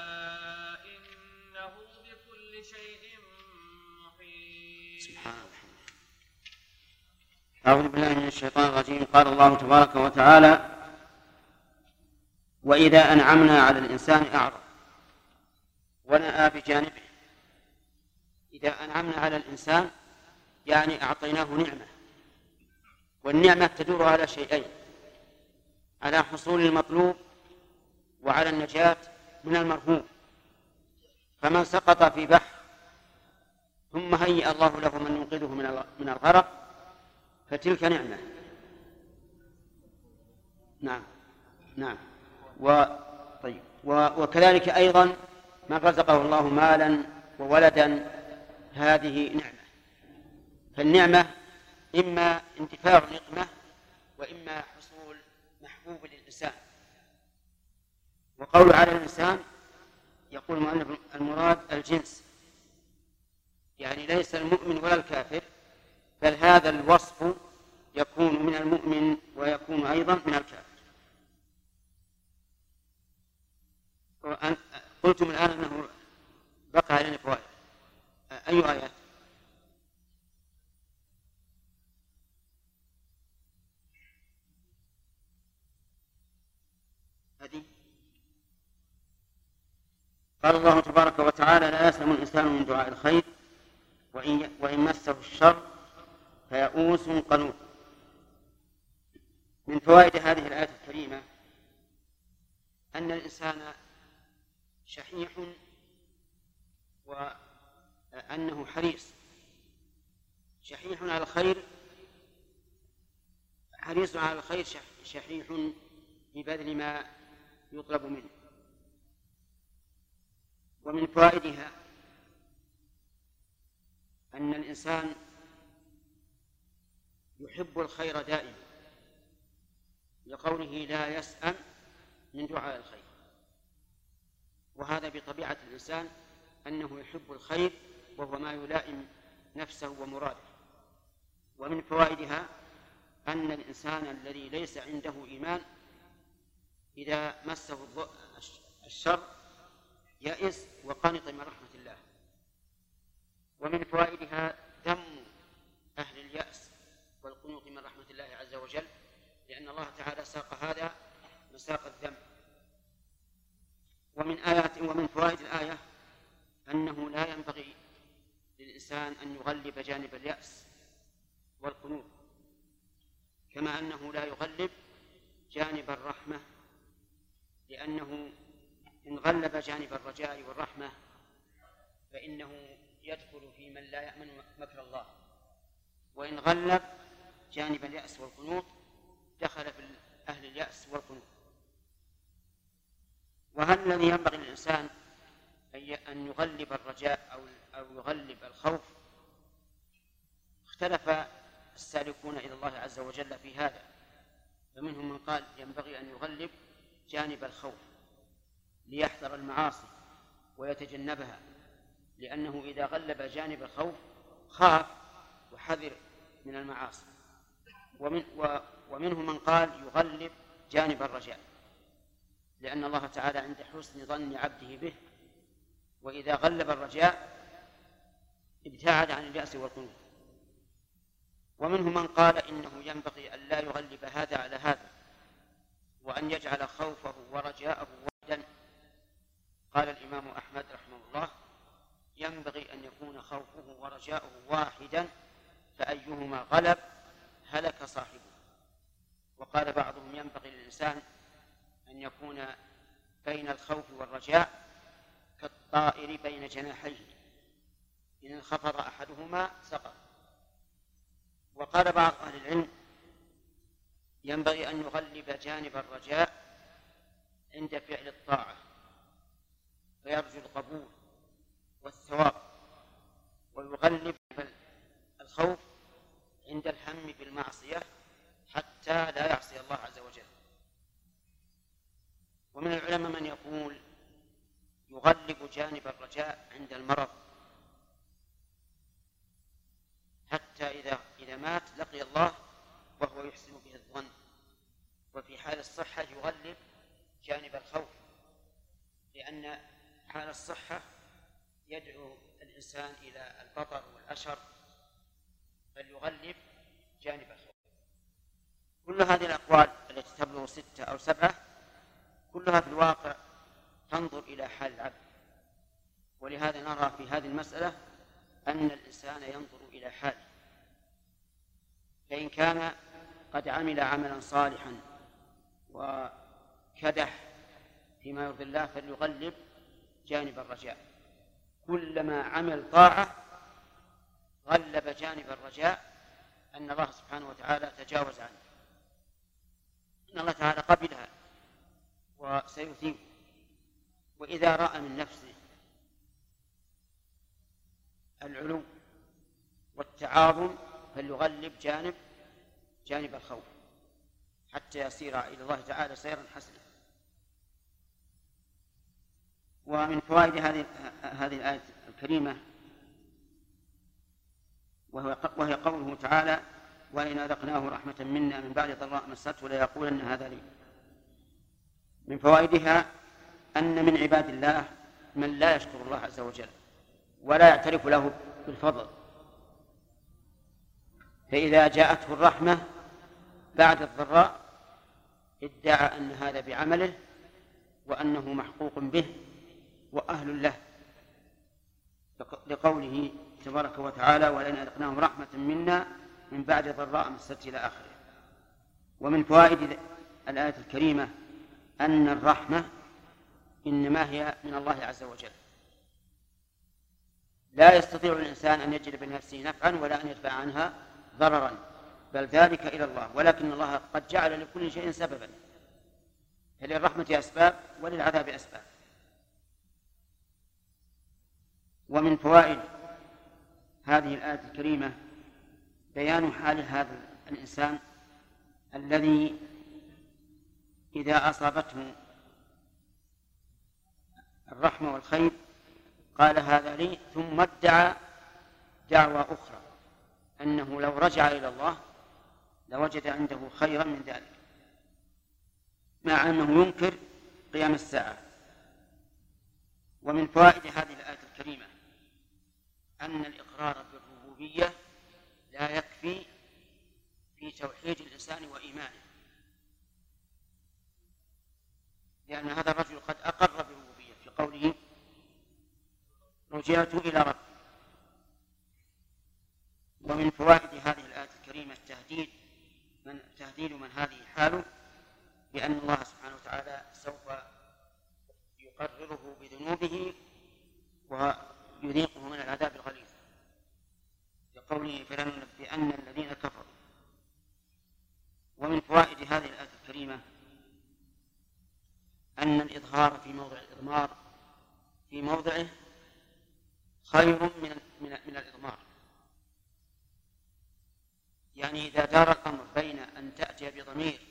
إنه بكل شيء محيط. سبحان الله. أعوذ بالله من الشيطان الرجيم. قال الله تبارك وتعالى وإذا أنعمنا على الإنسان أعرض ونأى بجانبه. إذا أنعمنا على الإنسان يعني أعطيناه نعمة، والنعمة تدور على شيئين: على حصول المطلوب وعلى النجاة من المرهوب. فمن سقط في بحر ثم هيأ الله له من ينقذه من الغرق فتلك نعمة. نعم نعم. وطيب وكذلك أيضا من رزقه الله مالا وولدا هذه نعمة. فالنعمة إما انتفاع نقمة وإما حصول محبوب للإنسان. وقول على الإنسان يقول المؤلف المراد الجنس، يعني ليس المؤمن ولا الكافر، بل هذا الوصف يكون من المؤمن ويكون أيضا من الكافر. قلتم الآن أنه بقى علينا فوائد. أي آيات؟ هذه قال الله تبارك وتعالى لا يسلم الإنسان من دعاء الخير وإن, وإن مسه الشر فيئوس قنوط. من فوائد هذه الآية الكريمة أن الإنسان شحيح وأنه حريص، شحيح على الخير، حريص على الخير، شحيح في بذل ما يطلب منه. ومن فوائدها أن الإنسان يحب الخير دائما، لقوله لا يسأم من دعاء الخير، وهذا بطبيعة الإنسان أنه يحب الخير وهو ما يلائم نفسه ومراده. ومن فوائدها أن الإنسان الذي ليس عنده إيمان إذا مسه الشر يئس وقنط من رحمة الله. ومن فوائدها ذم أهل اليأس والقنوط من رحمة الله عز وجل، لأن الله تعالى ساق هذا مساق الذم. ومن آيات ومن فوائد الآية أنه لا ينبغي للإنسان للإنسان أن يغلب جانب اليأس والقنوط، كما أنه لا يغلب جانب الرحمة، لأنه إن غلب جانب الرجاء والرحمة فإنه يدخل في من لا يأمن مكر الله، وإن غلب جانب اليأس والقنوط دخل في أهل اليأس والقنوط. وهل الذي ينبغي للإنسان أن يغلب الرجاء أو أو يغلب الخوف؟ اختلف السالكون إلى الله عز وجل في هذا، فمنهم من قال ينبغي أن يغلب جانب الخوف ليحذر المعاصي ويتجنبها، لأنه إذا غلب جانب الخوف خاف وحذر من المعاصي. ومن ومنهم من قال يغلب جانب الرجاء، لأن الله تعالى عند حسن ظن عبده به، وإذا غلب الرجاء ابتعد عن اليأس والقنوط. ومنهم من قال إنه ينبغي أن لا يغلب هذا على هذا، وأن يجعل خوفه ورجاءه واحدا. قال الإمام أحمد رحمه الله ينبغي أن يكون خوفه ورجاؤه واحدا، فأيهما غلب هلك صاحبه. وقال بعضهم ينبغي للإنسان أن يكون بين الخوف والرجاء كالطائر بين جناحيه، إن انخفض أحدهما سقط. وقال بعض أهل العلم ينبغي أن يغلب جانب الرجاء عند فعل الطاعة فيرجو القبول والثواب، ويغلب الخوف عند الهم بالمعصية حتى لا يعصي الله عز وجل. ومن العلماء من يقول يغلب جانب الرجاء عند المرض، حتى إذا إذا مات لقي الله وهو يحسن به الظن. وفي حال الصحة يغلب جانب الخوف، لأن حال الصحة يدعو الإنسان إلى البطر والأشر، بل يغلب جانب الخوف. كل هذه الأقوال التي تبلغ ستة أو سبعة كلها في الواقع تنظر إلى حال العبد، ولهذا نرى في هذه المسألة أن الإنسان ينظر إلى حاله، فإن كان قد عمل عملا صالحا وكدح فيما يرضي الله فليغلب جانب الرجاء. كلما عمل طاعة غلب جانب الرجاء أن الله سبحانه وتعالى تجاوز عنه، إن الله تعالى قبلها وسيثيب. وإذا رأى من نفسه العلو والتعاظم فليغلب جانب جانب الخوف حتى يسير إلى الله تعالى سيرا حسنا. ومن فوائد هذه هذه الآية الكريمة وهي قوله تعالى وإن أذقناه رحمة منا من بعد ضراء مسته ليقولن هذا لي. من فوائدها أن من عباد الله من لا يشكر الله عز وجل ولا يعترف له بالفضل، فإذا جاءته الرحمة بعد الضراء ادعى أن هذا بعمله وأنه محقوق به وأهل له، لقوله تبارك وتعالى ولئن أذقناهم رحمة منا من بعد ضراء مسته إلى آخره. ومن فوائد الآية الكريمة أن الرحمة إنما هي من الله عز وجل، لا يستطيع الإنسان أن يجلب لنفسه نفعا ولا أن يدفع عنها ضررا، بل ذلك إلى الله، ولكن الله قد جعل لكل شيء سببا، فللرحمة أسباب وللعذاب أسباب. ومن فوائد هذه الآية الكريمة بيان حال هذا الإنسان الذي إذا أصابته الرحمة والخير قال هذا لي، ثم ادعى دعوى أخرى أنه لو رجع إلى الله لوجد عنده خيرا من ذلك، مع أنه ينكر قيام الساعة. ومن فوائد هذه الآية الكريمة أن الإقرار بالربوبية لا يكفي في توحيد الإنسان وإيمانه، لأن هذا الرجل قد أقر بالربوبية في قوله رجعت إلى ربي، ومن فوائد هذه الآية الكريمة التهديد من تهديد من هذه حاله بأن الله سبحانه وتعالى سوف يقرره بذنوبه ويذيقه من العذاب الغليظ، لقوله فلننبئن الذين كفروا. ومن فوائد هذه الآية الكريمة أن الإظهار في موضع الإضمار في موضعه خير من من من الإضمار. يعني إذا دار الأمر بين أن تأتي بضمير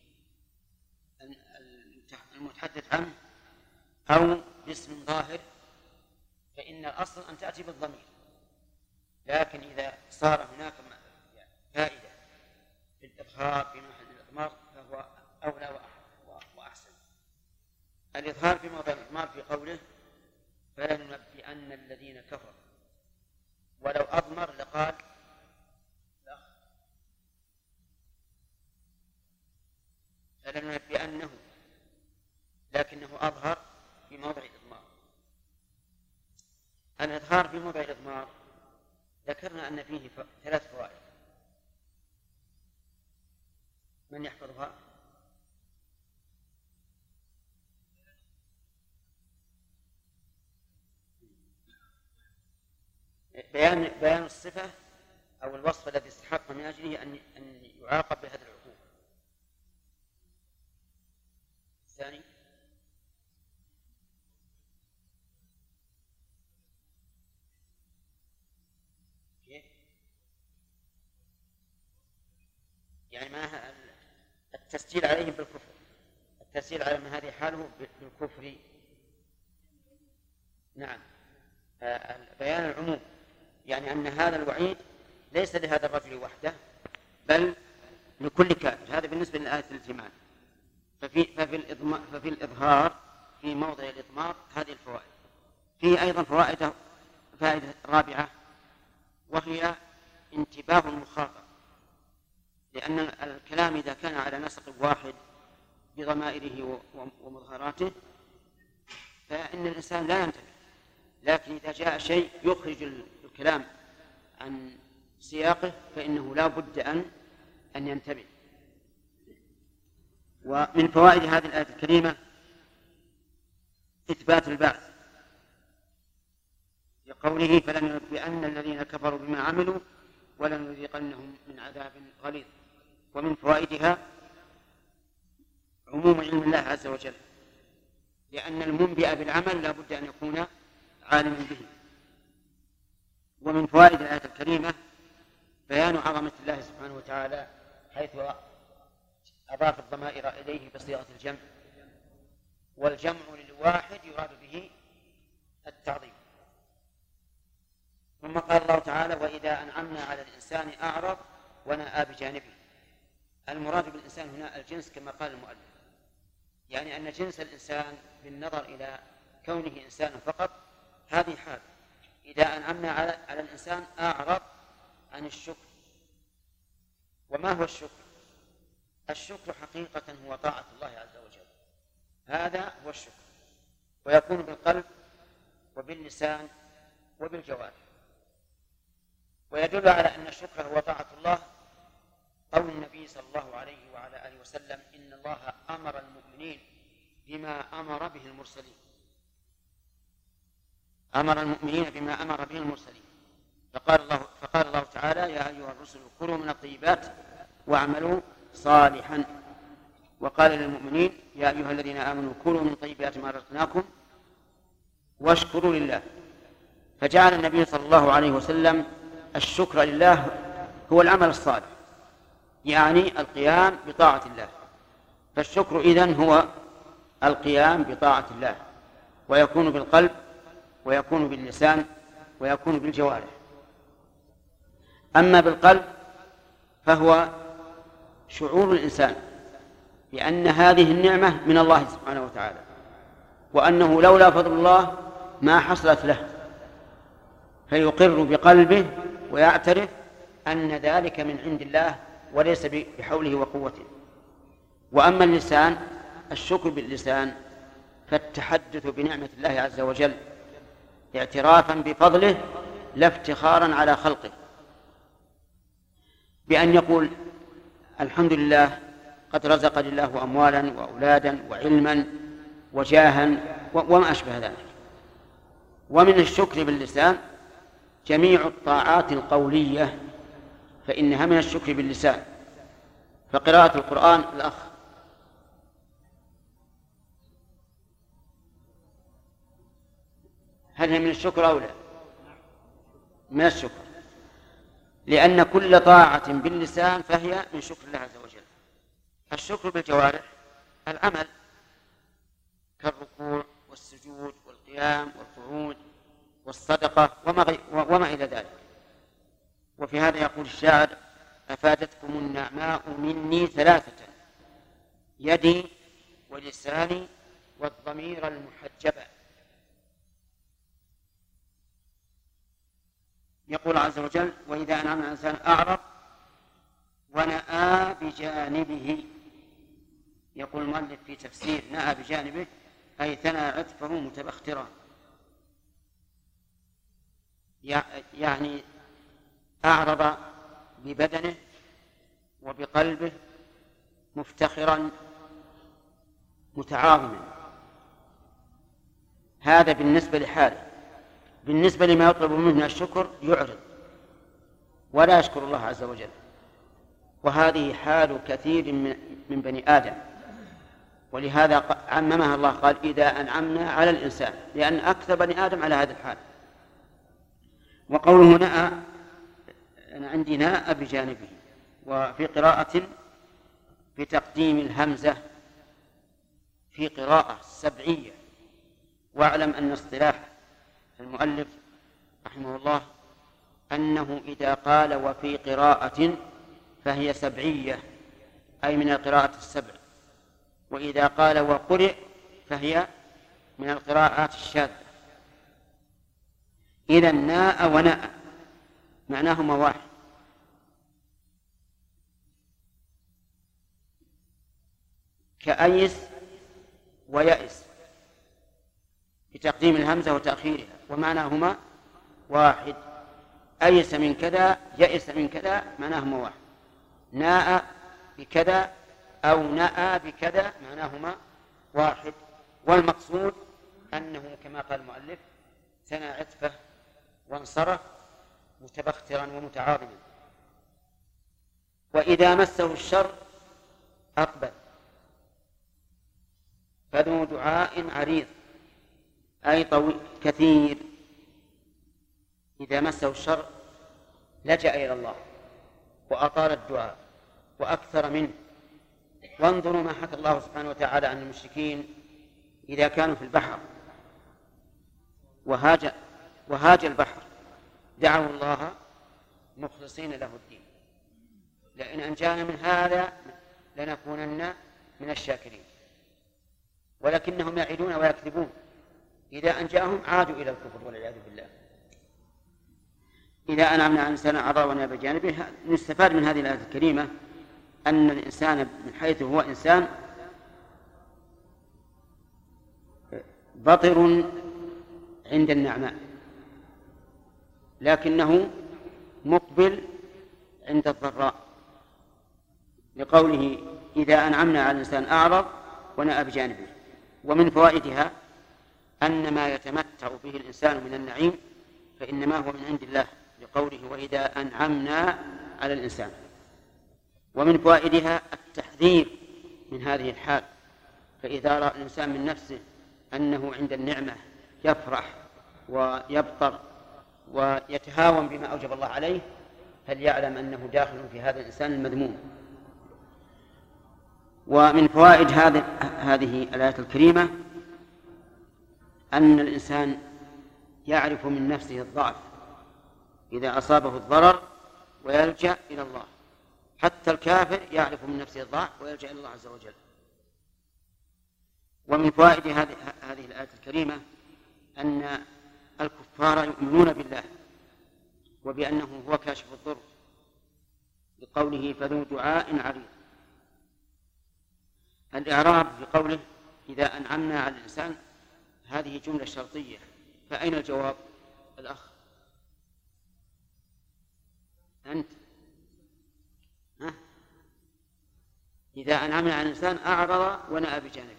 المتحدث عنه أو باسم ظاهر فإن الأصل أن تأتي بالضمير، لكن إذا صار هناك فائدة في الإظهار في محل الإضمار فهو أولى وأحسن. الإظهار في موضع الإضمار في قوله فلننبئن الذين كفروا، ولو أضمر لقال فلننبئنه، لكنه أظهر في موضع الإضمار. الإظهار في موضع الإضمار ذكرنا أن فيه ثلاث فوائد، من يحفظها؟ بيان بيان الصفة أو الوصف الذي استحق من أجله أن أن يعاقب بهذه العقوبة. الثاني يعني ما التسجيل عليهم بالكفر، التسجيل على من هذه حاله بالكفر. نعم، بيان العموم، يعني أن هذا الوعيد ليس لهذا الرجل وحده بل لكل كافر. هذا بالنسبة للآية الإيمان. ففي, ففي, الإضمار ففي الإظهار في موضع الإضمار هذه الفوائد. فيه أيضا فوائد فائدة رابعة، وهي انتباه المخاطب، لأن الكلام إذا كان على نسق واحد بضمائره ومظهراته فإن الإنسان لا ينتبه، لكن إذا جاء شيء يخرج الكلام عن سياقه فإنه لا بد أن أن ينتبه. ومن فوائد هذه الآية الكريمة إثبات البعث، لقوله فلننبئن الذين كفروا بما عملوا ولنذيقنهم من عذاب غليظ. ومن فوائدها عموم علم الله عز وجل، لأن المنبئ بالعمل لا بد أن يكون عالما به. ومن فوائد الآية الكريمة بيان عظمة الله سبحانه وتعالى، حيث أضاف الضمائر إليه بصيغة الجمع، والجمع للواحد يراد به التعظيم. ثم قال الله تعالى وإذا أنعمنا على الإنسان أعرض ونأى بجانبه. المراد بالإنسان هنا الجنس كما قال المؤلف، يعني أن جنس الإنسان بالنظر إلى كونه إنسانا فقط هذه حال. إذا أنعمنا على, على الإنسان أعرض عن الشكر. وما هو الشكر؟ الشكر حقيقة هو طاعة الله عز وجل، هذا هو الشكر، ويكون بالقلب وباللسان وبالجوارح. ويدل على أن الشكر هو طاعة الله قول النبي صلى الله عليه وعلى آله وسلم إن الله أمر المؤمنين بما أمر به المرسلين، أمر المؤمنين بما أمر به المرسلين. فقال الله, فقال الله تعالى يا أيها الرسل كلوا من الطيبات واعملوا صالحا. وقال للمؤمنين يا أيها الذين آمنوا كلوا من طيبات ما رزقناكم واشكروا لله. فجعل النبي صلى الله عليه وسلم الشكر لله هو العمل الصالح، يعني القيام بطاعة الله. فالشكر إذن هو القيام بطاعة الله، ويكون بالقلب ويكون باللسان ويكون بالجوارح. أما بالقلب فهو شعور الإنسان بأن هذه النعمة من الله سبحانه وتعالى، وأنه لولا فضل الله ما حصلت له، فيقر بقلبه ويعترف أن ذلك من عند الله وليس بحوله وقوته. وأما اللسان الشكر باللسان فالتحدث بنعمة الله عز وجل اعترافا بفضله لا افتخارا على خلقه. بأن يقول الحمد لله قد رزقني الله أموالا وأولادا وعلما وجاها وما أشبه ذلك. ومن الشكر باللسان جميع الطاعات القولية فإنها من الشكر باللسان، فقراءة القرآن الأخ هل هي من الشكر أو لا؟ من الشكر، لأن كل طاعة باللسان فهي من شكر الله عز وجل. الشكر بالجوارح العمل كالركوع والسجود والقيام والقعود والصدقة وما, غي... وما إلى ذلك. وفي هذا يقول الشاعر: أفادتكم النعماء مني ثلاثة، يدي ولساني والضمير المحجبة. يقول عز وجل: وإذا أنعم الإنسان أعرض ونأى بجانبه. يقول المؤلف في تفسير نأى بجانبه أي ثنى عطفه متبخترا، يعني أعرض ببدنه وبقلبه مفتخرا متعاظما. هذا بالنسبة لحاله. بالنسبة لما يطلب منه من الشكر يعرض ولا يشكر الله عز وجل، وهذه حال كثير من بني آدم، ولهذا عممها الله قال: إذا أنعمنا على الإنسان، لأن أكثر بني آدم على هذا الحال. وقوله نأى أنا عندي ناء بجانبه، وفي قراءة بتقديم الهمزة في قراءة سبعية. واعلم أن اصطلاح المؤلف رحمه الله أنه إذا قال وفي قراءة فهي سبعية أي من القراءة السبع، وإذا قال وقرئ فهي من القراءات الشاذة. إذا ناء وناء معناهما واحد. كأيس ويأس بتقديم الهمزة وتأخيرها، ومعناهما واحد. أيس من كذا يأس من كذا معناهما واحد. ناء بكذا أو نأى بكذا معناهما واحد. والمقصود أنه كما قال المؤلف ثنى عطفه وانصرف متبخترا ومتعاظما. وإذا مسه الشر أقبل فذو دعاء عريض أي طويل كثير. إذا مسه الشر لجأ إلى الله وأطال الدعاء وأكثر منه. وانظروا ما حكى الله سبحانه وتعالى عن المشركين إذا كانوا في البحر وهاج, وهاج البحر دعوا الله مخلصين له الدين: لئن أنجانا من هذا لنكونن من الشاكرين. ولكنهم يعدون ويكذبون، إذا أنجاهم عادوا إلى الكفر والعياذ بالله. إذا أنعمنا على الإنسان أعرض ونأى بجانبه. نستفاد من هذه الآية الكريمة أن الإنسان من حيث هو إنسان بطر عند النعماء، لكنه مقبل عند الضراء، لقوله إذا أنعمنا على الإنسان أعرض ونأى بجانبه. ومن فوائدها أن ما يتمتع به الإنسان من النعيم فإنما هو من عند الله، لقوله وإذا أنعمنا على الإنسان. ومن فوائدها التحذير من هذه الحال، فإذا رأى الإنسان من نفسه أنه عند النعمة يفرح ويبطر ويتهاون بما أوجب الله عليه فليعلم أنه داخل في هذا الإنسان المذموم. ومن فوائد هذه الآية الكريمة أن الإنسان يعرف من نفسه الضعف إذا أصابه الضرر ويلجأ إلى الله. حتى الكافر يعرف من نفسه الضعف ويلجأ إلى الله عز وجل. ومن فوائد هذه الآية الكريمة أن الكفار يؤمنون بالله وبأنه هو كاشف الضر، بقوله فذو دعاء عريض. الإعراب في قوله إذا أنعمنا على الإنسان هذه جملة شرطية، فأين الجواب؟ الأخ أنت إذا أنعمنا على الإنسان أعرض ونأى بجانبه.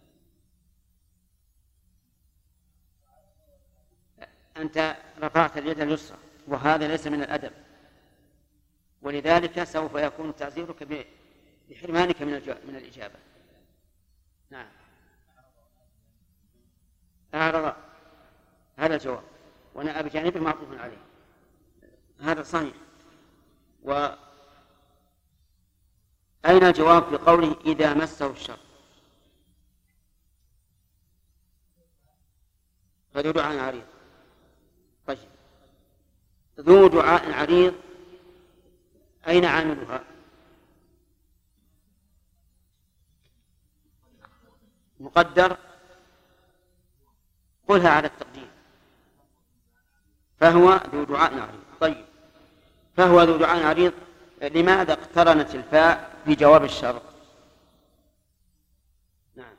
أنت رفعت اليد اليسرى وهذا ليس من الأدب، ولذلك سوف يكون تعزيرك بحرمانك من من الإجابة. نعم. أعرض هذا الجواب، ونأى بجانبه معطوف عليه، هذا صحيح. وأين الجواب في قوله إذا مسه الشر؟ فذو دعاء عريض. طيب، ذو دعاء عريض أين عاملها؟ مقدر، قلها على التقدير، فهو ذو دعاء عريض. طيب، فهو ذو دعاء عريض، لماذا اقترنت الفاء في جواب الشرط؟ نعم.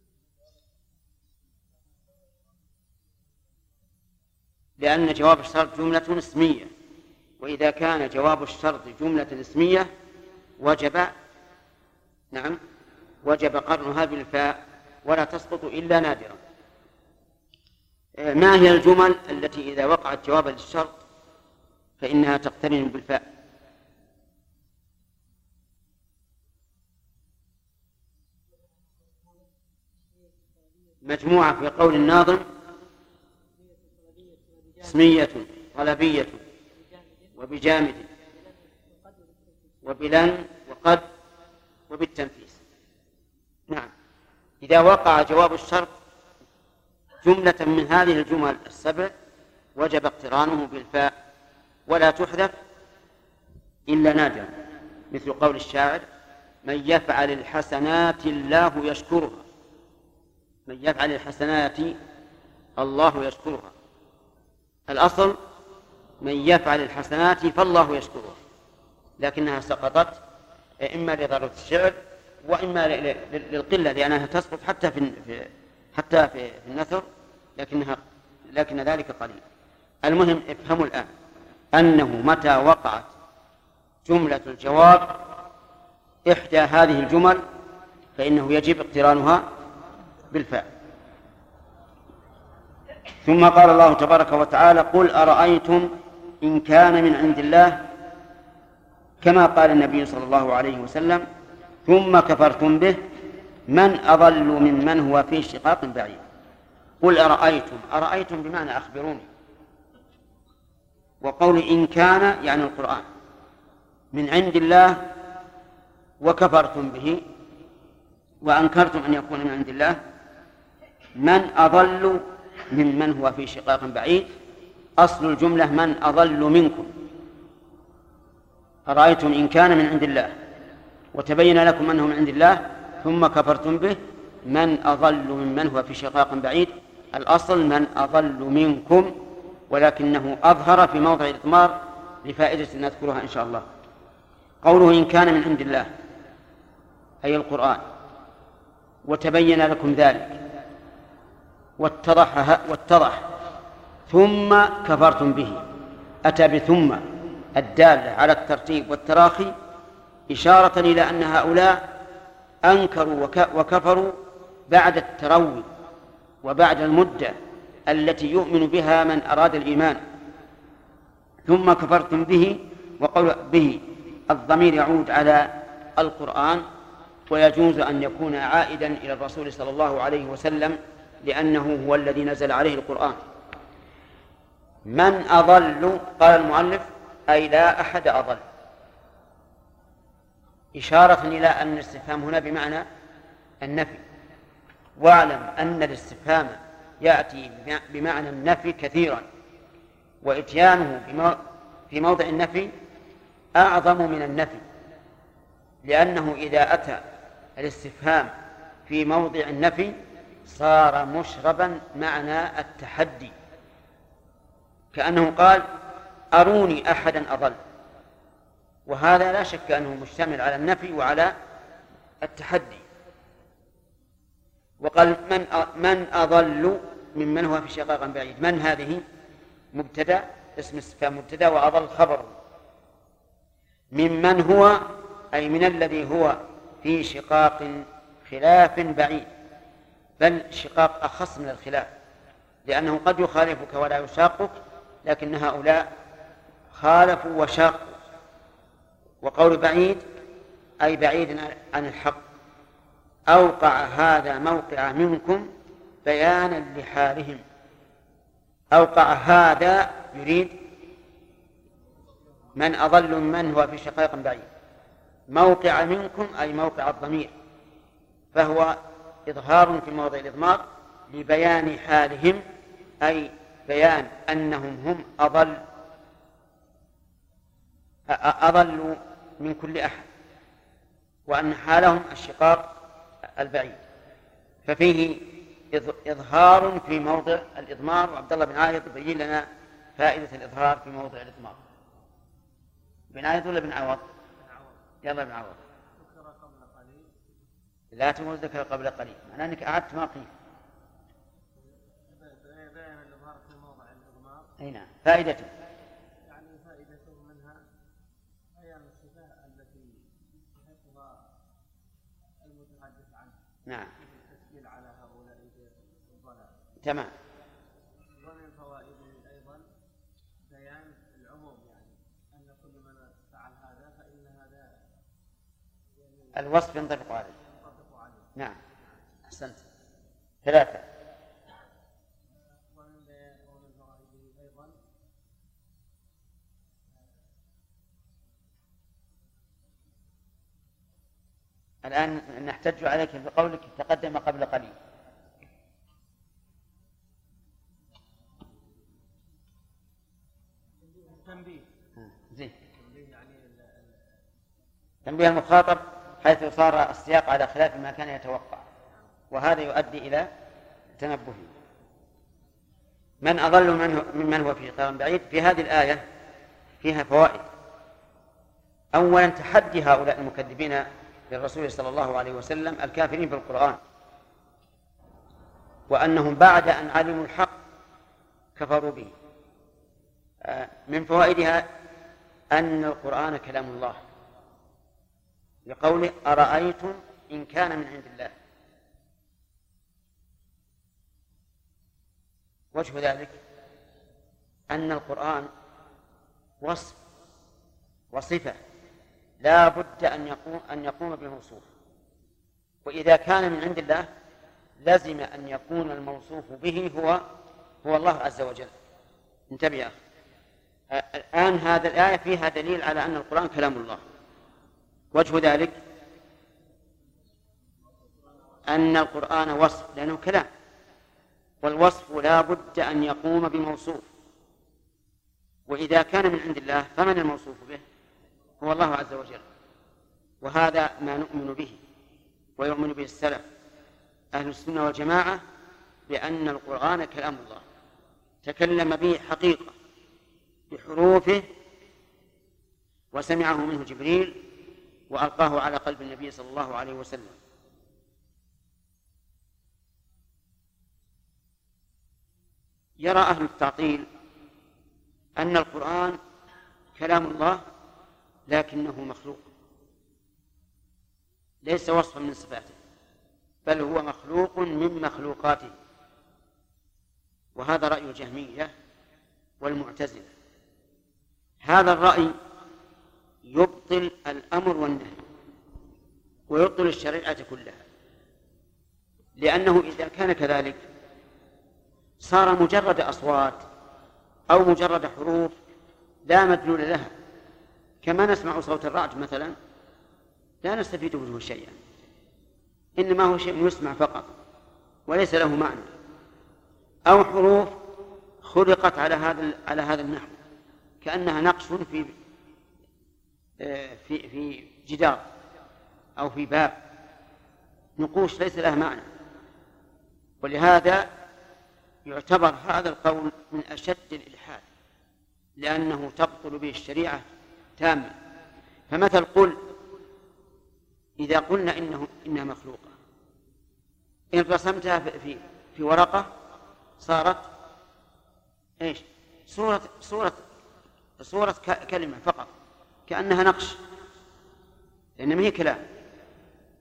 لأن جواب الشرط جملة اسمية، وإذا كان جواب الشرط جملة اسمية وجب نعم وجب قرنها بالفاء ولا تسقط إلا نادرا. ما هي الجمل التي إذا وقعت جوابا للشرط فإنها تقترن بالفاء؟ مجموعة في قول الناظم: اسمية طلبية وبجامد وبلن وقد وبالتنفيس. نعم، إذا وقع جواب الشرط جملة من هذه الجمل السبع وجب اقترانه بالفاء ولا تحذف إلا نادرا، مثل قول الشاعر: من يفعل الحسنات الله يشكرها. من يفعل الحسنات الله يشكرها، الأصل من يفعل الحسنات فالله يشكرها، لكنها سقطت إما لضرورة الشعر وإما للقلة، لأنها تسقط حتى في حتى في النثر، لكنها لكن ذلك قليل. المهم افهموا الآن أنه متى وقعت جملة الجواب إحدى هذه الجمل فإنه يجب اقترانها بالفاء. ثم قال الله تبارك وتعالى: قل أرأيتم إن كان من عند الله، كما قال النبي صلى الله عليه وسلم: ثم كفرتم به من أضل ممن هو في شقاق بعيد. قل أرأيتم، أرأيتم بمعنى أخبروني، وقول إن كان يعني القرآن من عند الله وكفرتم به وأنكرتم أن يكون من عند الله، من أضل ممن هو في شقاق بعيد. أصل الجملة من أضل منكم. أرأيتم إن كان من عند الله وتبين لكم أنه من عند الله ثم كفرتم به من أضل ممن هو في شقاق بعيد. الأصل من أضل منكم، ولكنه أظهر في موضع الإضمار لفائدة نذكرها إن شاء الله. قوله إن كان من عند الله أي القرآن، وتبين لكم ذلك واتضح, واتضح ثم كفرتم به، أتى بثم الدالة على الترتيب والتراخي إشارة إلى أن هؤلاء أنكروا وكفروا بعد التروي وبعد المدة التي يؤمن بها من أراد الإيمان. ثم كفرتم به، وقول به الضمير يعود على القرآن، ويجوز أن يكون عائدا إلى الرسول صلى الله عليه وسلم لأنه هو الذي نزل عليه القرآن. من أضل، قال المؤلف أي لا أحد أضل، إشارة إلى أن الاستفهام هنا بمعنى النفي. واعلم أن الاستفهام يأتي بمعنى النفي كثيرا، وإتيانه في موضع النفي أعظم من النفي، لأنه إذا أتى الاستفهام في موضع النفي صار مشربا معنى التحدي، كأنه قال أروني أحدا أضل، وهذا لا شك أنه مشتمل على النفي وعلى التحدي. وقال من من أضل ممن هو في شقاق بعيد. من هذه مبتدأ، اسم استفهام مبتدأ، وأضل خبر. ممن هو أي من الذي هو في شقاق خلاف بعيد، بل شقاق أخص من الخلاف، لأنه قد يخالفك ولا يشاقك، لكن هؤلاء خالفوا وشاقوا. وقول بعيد أي بعيد عن الحق. أوقع هذا موقع منكم بيانا لحالهم. أوقع هذا يريد من أضل من هو في شقاق بعيد. موقع منكم أي موقع الضمير، فهو إظهار في موضع الإضمار لبيان حالهم، أي بيان أنهم هم أضل أضلوا من كل أحد، وأن حالهم الشقاق البعيد. ففيه إظهار في موضع الإضمار. وعبد الله بن عايض يبين لنا فائدة الإظهار في موضع الإضمار. بن عايض ولا بن عوض؟ يلا بن عوض. لا تقول ذكر قبل قليل، معناه أنك أعدت ما قيل. أي نعم. فائدته يعني فائدته منها بيان الصفة التي يستحقها المتحدث عنه. نعم. التسجيل على هؤلاء الضلال. تمام. ومن فوائده أيضا بيان العموم، يعني أن كل من فعل هذا فإن هذا يعني الوصف ينطبق عليه. ينطبق عليه. نعم. أحسنت. ثلاثة. ومن ومن فوائده أيضا الآن نحتج عليك بقولك تقدم قبل قليل. تنبيه. زين. تنبيه يعني تنبيه المخاطب حيث صار السياق على خلاف ما كان يتوقع، وهذا يؤدي إلى تنبه. من أضل ممن هو في شقاق بعيد. في هذه الآية فيها فوائد. أولا تحدي هؤلاء المكذبين للرسول صلى الله عليه وسلم الكافرين بالقرآن، وأنهم بعد أن علموا الحق كفروا به. من فوائدها أن القرآن كلام الله، لقوله أرأيتم إن كان من عند الله. وجه ذلك أن القرآن وصف وصفة لا بد أن يقوم, أن يقوم بموصوف، وإذا كان من عند الله لازم أن يكون الموصوف به هو هو الله عز وجل. انتبه يا أخي. الآن هذا الآية فيها دليل على أن القرآن كلام الله. وجه ذلك أن القرآن وصف لأنه كلام، والوصف لا بد أن يقوم بموصوف، وإذا كان من عند الله فمن الموصوف به؟ هو الله عز وجل. وهذا ما نؤمن به ويؤمن به السلف أهل السنة والجماعة، بأن القرآن كلام الله تكلم به حقيقة بحروفه، وسمعه منه جبريل وألقاه على قلب النبي صلى الله عليه وسلم. يرى أهل التعطيل أن القرآن كلام الله لكنه مخلوق، ليس وصفا من صفاته، بل هو مخلوق من مخلوقاته. وهذا رأي الجهمية والمعتزلة. هذا الرأي يبطل الأمر والنهي ويبطل الشريعة كلها، لأنه إذا كان كذلك صار مجرد أصوات أو مجرد حروف لا مدلول لها، كما نسمع صوت الرعد مثلا لا نستفيد منه شيئا، إنما هو شيء يسمع فقط وليس له معنى، أو حروف خلقت على هذا على هذا النحو كأنها نقش في في في جدار أو في باب، نقوش ليس لها معنى. ولهذا يعتبر هذا القول من أشد الإلحاد، لأنه تبطل به الشريعة تامة. فمثل قل إذا قلنا إنه إنها مخلوقة، إن رسمتها في في ورقة صارت إيش؟ صورة صورة صورة كلمة فقط، كأنها نقش، لأن ما هي كلام.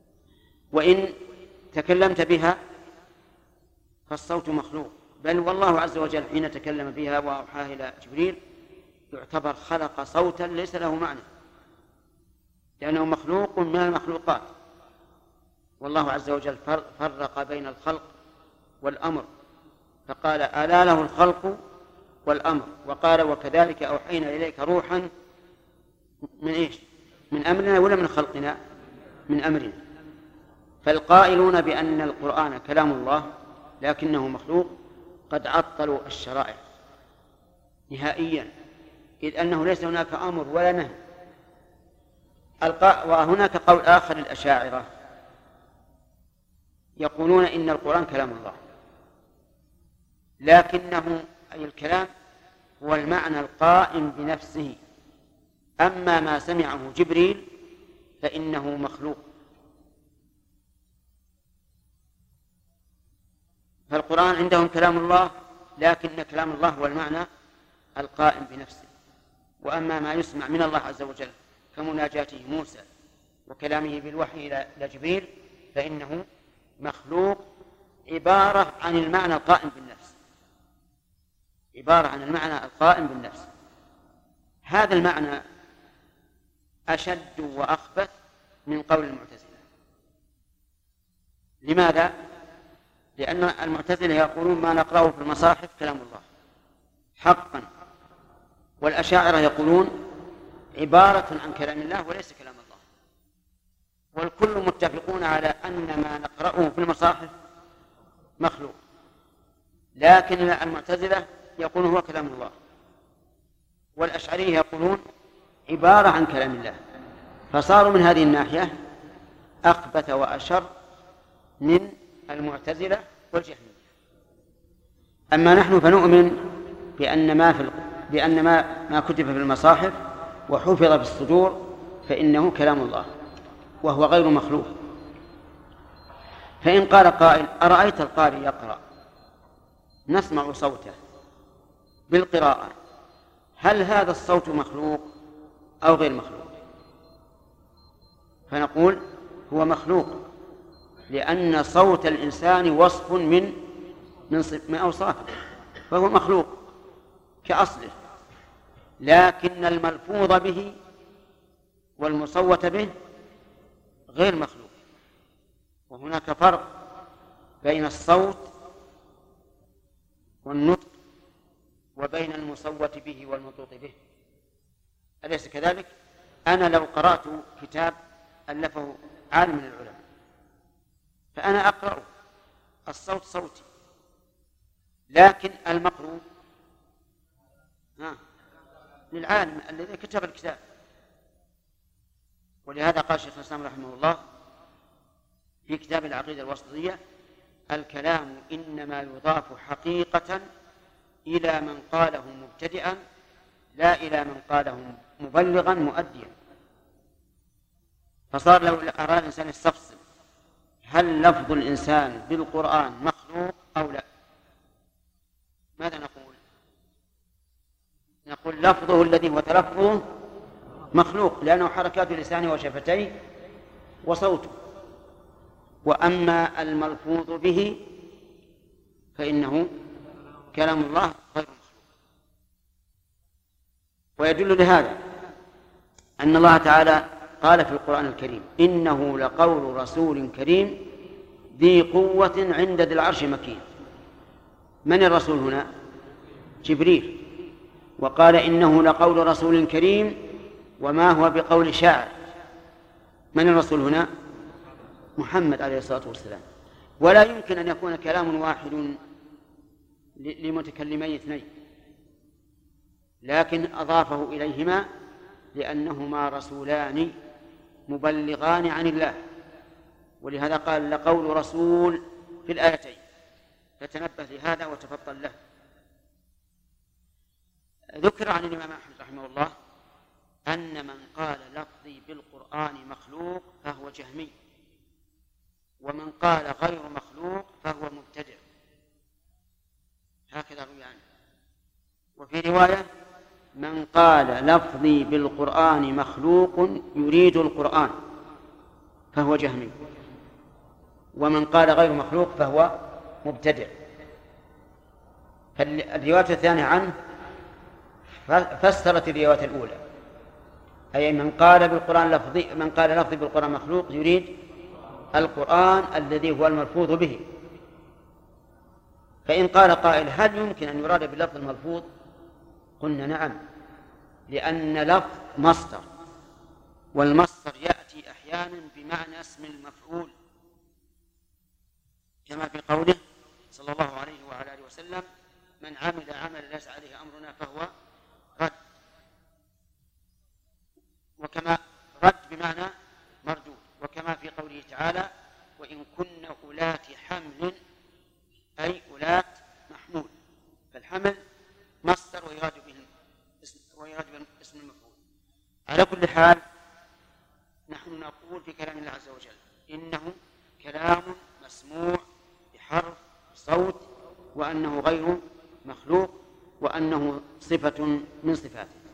وإن تكلمت بها فالصوت مخلوق، بل والله عز وجل حين تكلم بها وأوحاه إلى جبريل يعتبر خلق صوتا ليس له معنى، لأنه مخلوق من المخلوقات. والله عز وجل فرق بين الخلق والأمر، فقال ألا له الخلق والأمر، وقال وكذلك أوحينا إليك روحا من إيش؟ من أمرنا ولا من خلقنا؟ من أمرنا. فالقائلون بأن القرآن كلام الله لكنه مخلوق قد عطلوا الشرائع نهائيا، إذ أنه ليس هناك أمر ولا نهي. وهناك قول آخر للأشاعرة يقولون إن القرآن كلام الله، لكنه أي الكلام هو المعنى القائم بنفسه، أما ما سمعه جبريل فإنه مخلوق. فالقرآن عندهم كلام الله، لكن كلام الله هو المعنى القائم بنفسه. وأما ما يسمع من الله عز وجل كمناجاته موسى وكلامه بالوحي إلى جبريل فإنه مخلوق، عبارة عن المعنى القائم بالنفس، عبارة عن المعنى القائم بالنفس. هذا المعنى أشد وأخبث من قول المعتزلة. لماذا؟ لأن المعتزلة يقولون ما نقرأه في المصاحف كلام الله حقا، والأشاعرة يقولون عبارة عن كلام الله وليس كلام الله، والكل متفقون على أن ما نقرأه في المصاحف مخلوق، لكن المعتزلة يقولون هو كلام الله، والأشعرية يقولون عبارة عن كلام الله، فصاروا من هذه الناحية أخبث وأشر من المعتزلة والجهمية. أما نحن فنؤمن بأن ما في بأن ما ما كتب في المصاحف وحفظ في الصدور فإنه كلام الله وهو غير مخلوق. فإن قال قائل أرأيت القارئ يقرأ نسمع صوته بالقراءة، هل هذا الصوت مخلوق أو غير مخلوق؟ فنقول هو مخلوق، لأن صوت الإنسان وصف من من أوصافه، فهو مخلوق كأصله، لكن الملفوظ به والمصوت به غير مخلوق. وهناك فرق بين الصوت والنطق وبين المصوت به والمنطوق به، أليس كذلك؟ أنا لو قرأت كتاب ألفه عالم من العلماء فأنا أقرأ الصوت صوتي، لكن المقروء للعالم الذي كتب الكتاب. ولهذا قال شيخ الإسلام رحمه الله في كتاب العقيدة الوسطية الكلام إنما يضاف حقيقة إلى من قاله مبتدئا لا إلى من قاله مبلغا مؤديا. فصار لو أراد الإنسان يستفصل هل لفظ الإنسان بالقرآن مخلوق أو لا، ماذا نقول؟ نقول لفظه الذي هو تلفظه مخلوق، لأنه حركات لسانه وشفتيه وصوته. وأما الملفوظ به فإنه كلام الله غير مخلوق. ويدل لهذا أن الله تعالى قال في القرآن الكريم إنه لقول رسول كريم ذي قوة عند ذي العرش مكين. من الرسول هنا؟ جبريل. وقال إنه لقول رسول كريم وما هو بقول شاعر. من الرسول هنا؟ محمد عليه الصلاة والسلام. ولا يمكن أن يكون كلام واحد لمتكلمين اثنين، لكن أضافه إليهما لأنهما رسولان مبلغان عن الله، ولهذا قال لقول رسول في الآيتين، فتنبه لهذا وتفضل له. ذكر عن الإمام أحمد رحمه الله أن من قال لفظي بالقرآن مخلوق فهو جهمي، ومن قال غير مخلوق فهو مبتدع، هكذا روي عنه. وفي رواية من قال لفظي بالقرآن مخلوق يريد القرآن فهو جهمي. ومن قال غير مخلوق فهو مبتدع. فالرواية الثانية عنه فسرت الرواية الأولى، أي من قال بالقرآن لفظي من قال لفظي بالقرآن مخلوق يريد القرآن الذي هو الملفوظ به. فإن قال قائل هل يمكن أن يراد باللفظ الملفوظ؟ قلنا نعم، لأن لفظ مصدر، والمصدر يأتي أحيانا بمعنى اسم المفعول، كما في قوله صلى الله عليه وعلى آله وسلم من عمل عملا ليس عليه أمرنا فهو رد، وكما رد بمعنى مردود، وكما في قوله تعالى وإن كن أولات حمل أي أولات محمول، فالحمل مصدر ويراد به ويراد به اسم المفعول. على كل حال نحن نقول في كلام الله عز وجل إنه كلام مسموع بحرف صوت، وأنه غير مخلوق، وأنه صفة من صفاته.